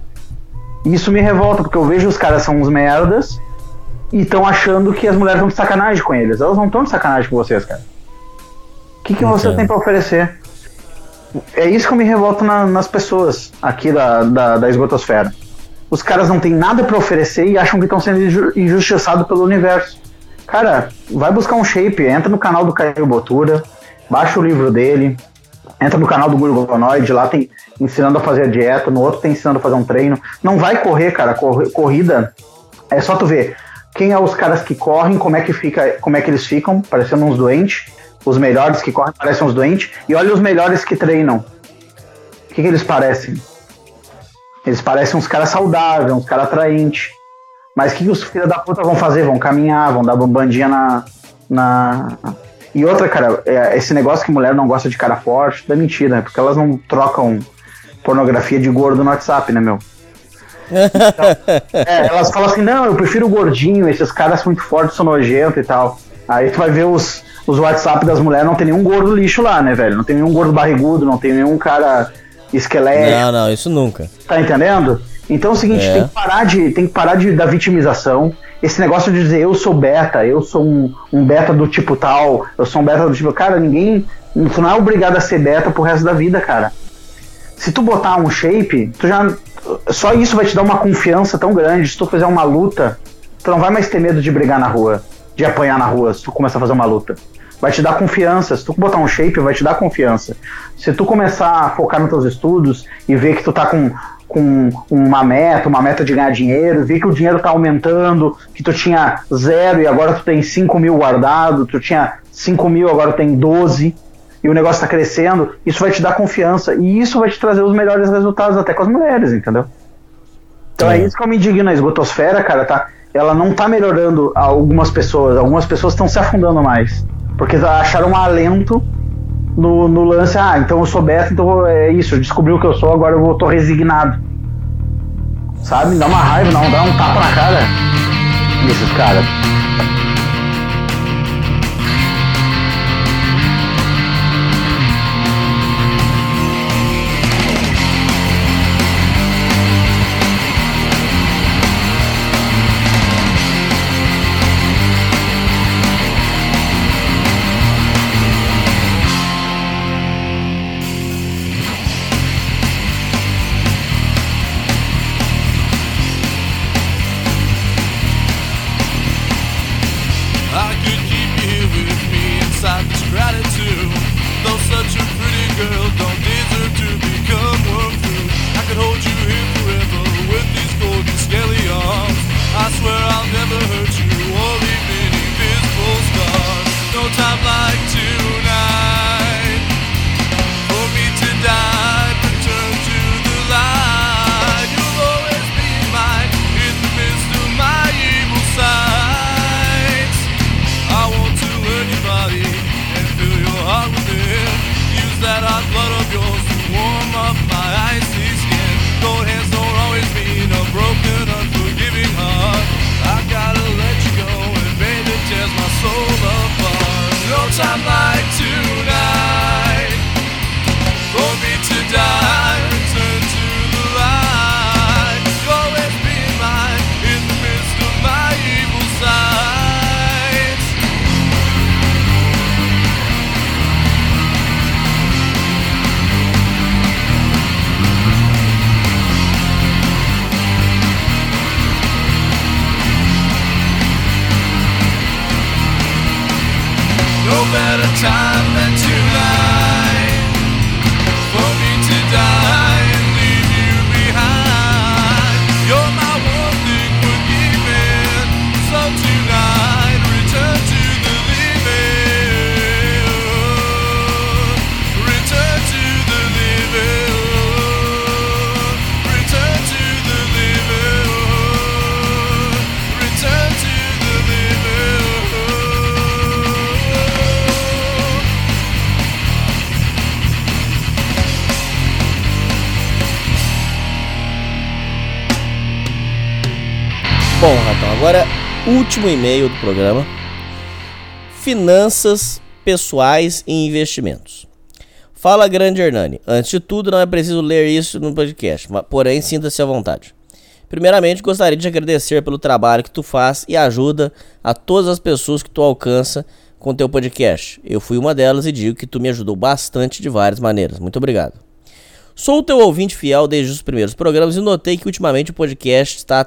E isso me revolta, porque eu vejo os caras são uns merdas e estão achando que as mulheres estão de sacanagem com eles. Elas não estão de sacanagem com vocês, cara. O que você tem pra oferecer? É isso que eu me revolto nas pessoas aqui da esgotosfera. Os caras não têm nada pra oferecer e acham que estão sendo injustiçados pelo universo. Cara, vai buscar um shape, entra no canal do Caio Botura, baixa o livro dele, entra no canal do Gorgonoide, lá tem ensinando a fazer a dieta, no outro tem ensinando a fazer um treino. Não vai correr, cara, corrida, é só tu ver quem é os caras que correm, como é que eles ficam, parecendo uns doentes, os melhores que correm parecem uns doentes, e olha os melhores que treinam. O que eles parecem? Eles parecem uns caras saudáveis, uns caras atraentes. Mas o que os filhos da puta vão fazer? Vão caminhar, vão dar bombandinha na... E outra, cara, esse negócio que mulher não gosta de cara forte, é mentira, né? Porque elas não trocam pornografia de gordo no WhatsApp, né, meu? Então, elas falam assim, não, eu prefiro o gordinho, esses caras são muito fortes, são nojentos e tal. Aí tu vai ver os WhatsApp das mulheres, não tem nenhum gordo lixo lá, né, velho? Não tem nenhum gordo barrigudo, não tem nenhum cara... esquelético. Não, isso nunca. Tá entendendo? Então é o seguinte, tem que parar da vitimização. Esse negócio de dizer eu sou beta, eu sou um beta do tipo tal, eu sou um beta do tipo... Cara, tu não é obrigado a ser beta pro resto da vida, cara. Se tu botar um shape, só isso vai te dar uma confiança tão grande. Se tu fizer uma luta, tu não vai mais ter medo de brigar na rua, de apanhar na rua, se tu começar a fazer uma luta. Vai te dar confiança. Se tu botar um shape, vai te dar confiança. Se tu começar a focar nos teus estudos e ver que tu tá com uma meta de ganhar dinheiro, ver que o dinheiro tá aumentando, que tu tinha 0 e agora tu tem 5 mil guardado, tu tinha 5 mil, agora tu tem 12, e o negócio tá crescendo, isso vai te dar confiança, e isso vai te trazer os melhores resultados até com as mulheres, entendeu? Então é isso que eu me indigno. A esgotosfera, cara, ela não tá melhorando algumas pessoas estão se afundando mais. Porque acharam um alento no lance. Então eu sou Beto, então é isso, eu descobri o que eu sou, agora eu tô resignado. Sabe? Dá uma raiva, não, dá um tapa na cara desses caras. Bom, Ratão, agora último e-mail do programa. Finanças pessoais e investimentos. Fala, grande Hernani. Antes de tudo, não é preciso ler isso no podcast, porém sinta-se à vontade. Primeiramente, gostaria de agradecer pelo trabalho que tu faz e ajuda a todas as pessoas que tu alcança com teu podcast. Eu fui uma delas e digo que tu me ajudou bastante de várias maneiras. Muito obrigado. Sou teu ouvinte fiel desde os primeiros programas e notei que ultimamente o podcast está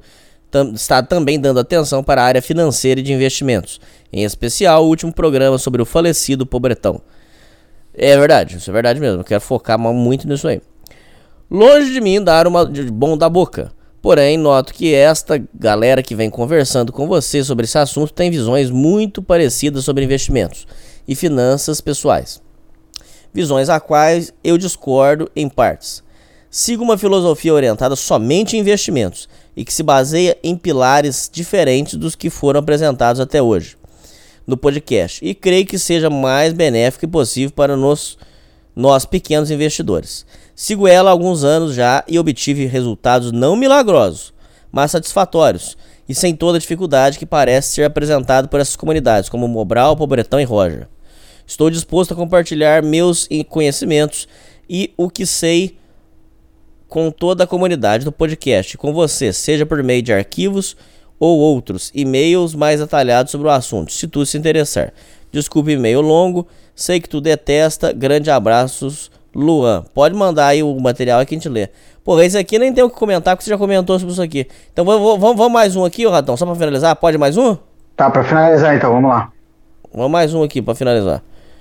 também dando atenção para a área financeira e de investimentos, em especial o último programa sobre o falecido Pobretão. É verdade, isso é verdade mesmo, eu quero focar muito nisso aí. Longe de mim dar uma de bom da boca, porém noto que esta galera que vem conversando com você sobre esse assunto tem visões muito parecidas sobre investimentos e finanças pessoais. Visões a quais eu discordo em partes. Sigo uma filosofia orientada somente em investimentos e que se baseia em pilares diferentes dos que foram apresentados até hoje no podcast, e creio que seja mais benéfico e possível para nós pequenos investidores. Sigo ela há alguns anos já e obtive resultados não milagrosos, mas satisfatórios e sem toda a dificuldade que parece ser apresentado por essas comunidades como Mobral, Pobretão e Roger. Estou disposto a compartilhar meus conhecimentos e o que sei com toda a comunidade do podcast, com você, seja por meio de arquivos ou outros e-mails mais detalhados sobre o assunto, se tu se interessar. Desculpe e-mail longo, sei que tu detesta, grande abraços, Luan. Pode mandar aí o material aí que a gente lê. Pô, esse aqui nem tem o que comentar, porque você já comentou sobre isso aqui. Então vamos mais um aqui, ô Ratão, só pra finalizar, pode mais um? Tá, pra finalizar então, vamos lá. Vamos mais um aqui pra finalizar.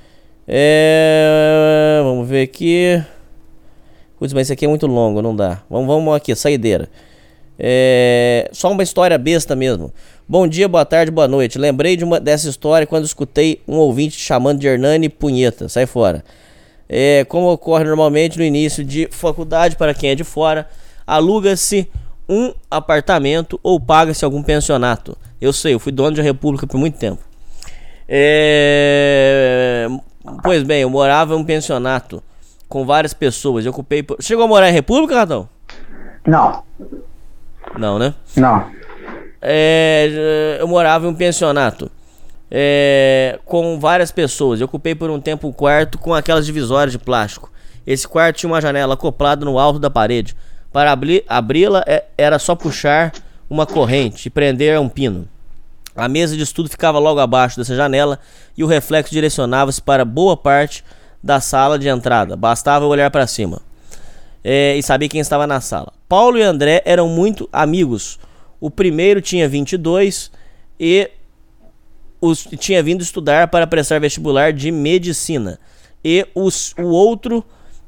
Vamos ver aqui. Putz, mas esse aqui é muito longo, não dá. Vamos aqui, saideira. Só uma história besta mesmo. Bom dia, boa tarde, boa noite. Lembrei dessa história quando escutei um ouvinte chamando de Hernani Punheta. Sai fora. Como ocorre normalmente no início de faculdade, para quem é de fora, aluga-se um apartamento ou paga-se algum pensionato. Eu sei, eu fui dono de República por muito tempo. Pois bem, eu morava em um pensionato com várias pessoas. Eu ocupei... Chegou a morar em República, Ratão? Não. Não, né? Não. Eu morava em um pensionato com várias pessoas. Eu ocupei por um tempo um quarto com aquelas divisórias de plástico. Esse quarto tinha uma janela acoplada no alto da parede. Para abri-la era só puxar uma corrente e prender a um pino. A mesa de estudo ficava logo abaixo dessa janela e o reflexo direcionava-se para boa parte da sala de entrada. Bastava olhar para cima e saber quem estava na sala. Paulo e André eram muito amigos. O primeiro tinha 22 e tinha vindo estudar para prestar vestibular de medicina. E o outro,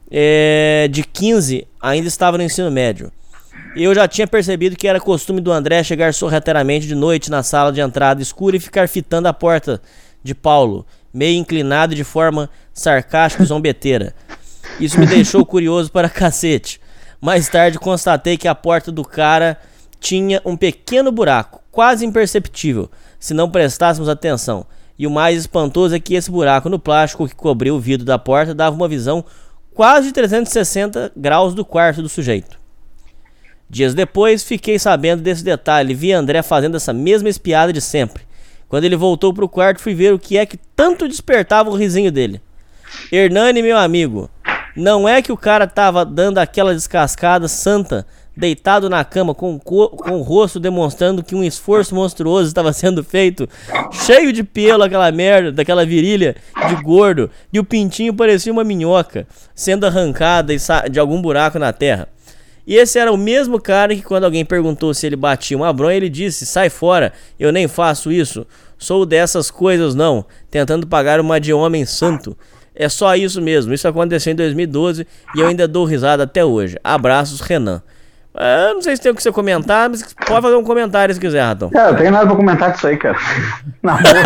de 15, ainda estava no ensino médio. Eu já tinha percebido que era costume do André chegar sorrateiramente de noite na sala de entrada escura e ficar fitando a porta de Paulo, meio inclinado e de forma sarcástica e zombeteira. Isso me deixou curioso para cacete. Mais tarde constatei que a porta do cara tinha um pequeno buraco, quase imperceptível, se não prestássemos atenção. E o mais espantoso é que esse buraco no plástico que cobriu o vidro da porta dava uma visão quase de 360 graus do quarto do sujeito. Dias depois, fiquei sabendo desse detalhe e vi André fazendo essa mesma espiada de sempre. Quando ele voltou pro quarto, fui ver o que é que tanto despertava o risinho dele. Hernani, meu amigo, não é que o cara tava dando aquela descascada santa, deitado na cama com o rosto demonstrando que um esforço monstruoso estava sendo feito, cheio de pelo aquela merda, daquela virilha de gordo, e o pintinho parecia uma minhoca, sendo arrancada de algum buraco na terra. E esse era o mesmo cara que quando alguém perguntou se ele batia uma bronha, ele disse: sai fora, eu nem faço isso, sou dessas coisas não, tentando pagar uma de homem santo. É só isso mesmo, isso aconteceu em 2012 e eu ainda dou risada até hoje. Abraços, Renan. Não sei se tem o que você comentar, mas pode fazer um comentário se quiser, Ratão. Eu não tenho nada pra comentar disso aí, cara. Na boa.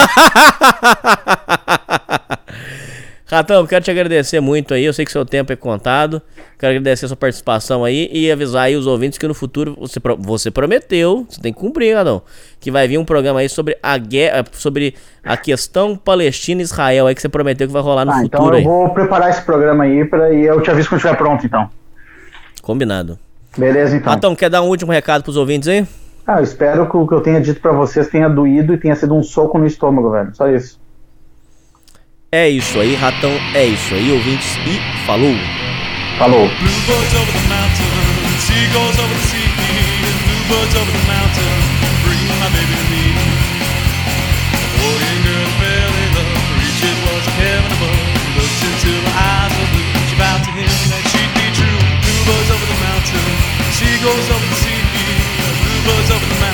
Ratão, quero te agradecer muito aí, eu sei que seu tempo é contado. Quero agradecer a sua participação aí e avisar aí os ouvintes que no futuro você prometeu, você tem que cumprir, Ratão, que vai vir um programa aí sobre a guerra, sobre a questão Palestina e Israel aí que você prometeu que vai rolar no futuro. Então eu aí. vou preparar esse programa aí e eu te aviso quando estiver pronto, então. Combinado. Beleza, então. Ratão, quer dar um último recado pros ouvintes aí? Eu espero que o que eu tenha dito pra vocês tenha doído e tenha sido um soco no estômago, velho. Só isso. É isso aí, Ratão, é isso aí, ouvintes, e falou! Falou! Bluebirds over the mountain, seagulls over the sea, bluebirds over the mountain, bring my baby to me. The boy and girl fell in love, reached it was a heaven above, looked into her eyes of blue, she vowed to him that she'd be true. Bluebirds over the mountain, seagulls over the sea, bluebirds over the mountain.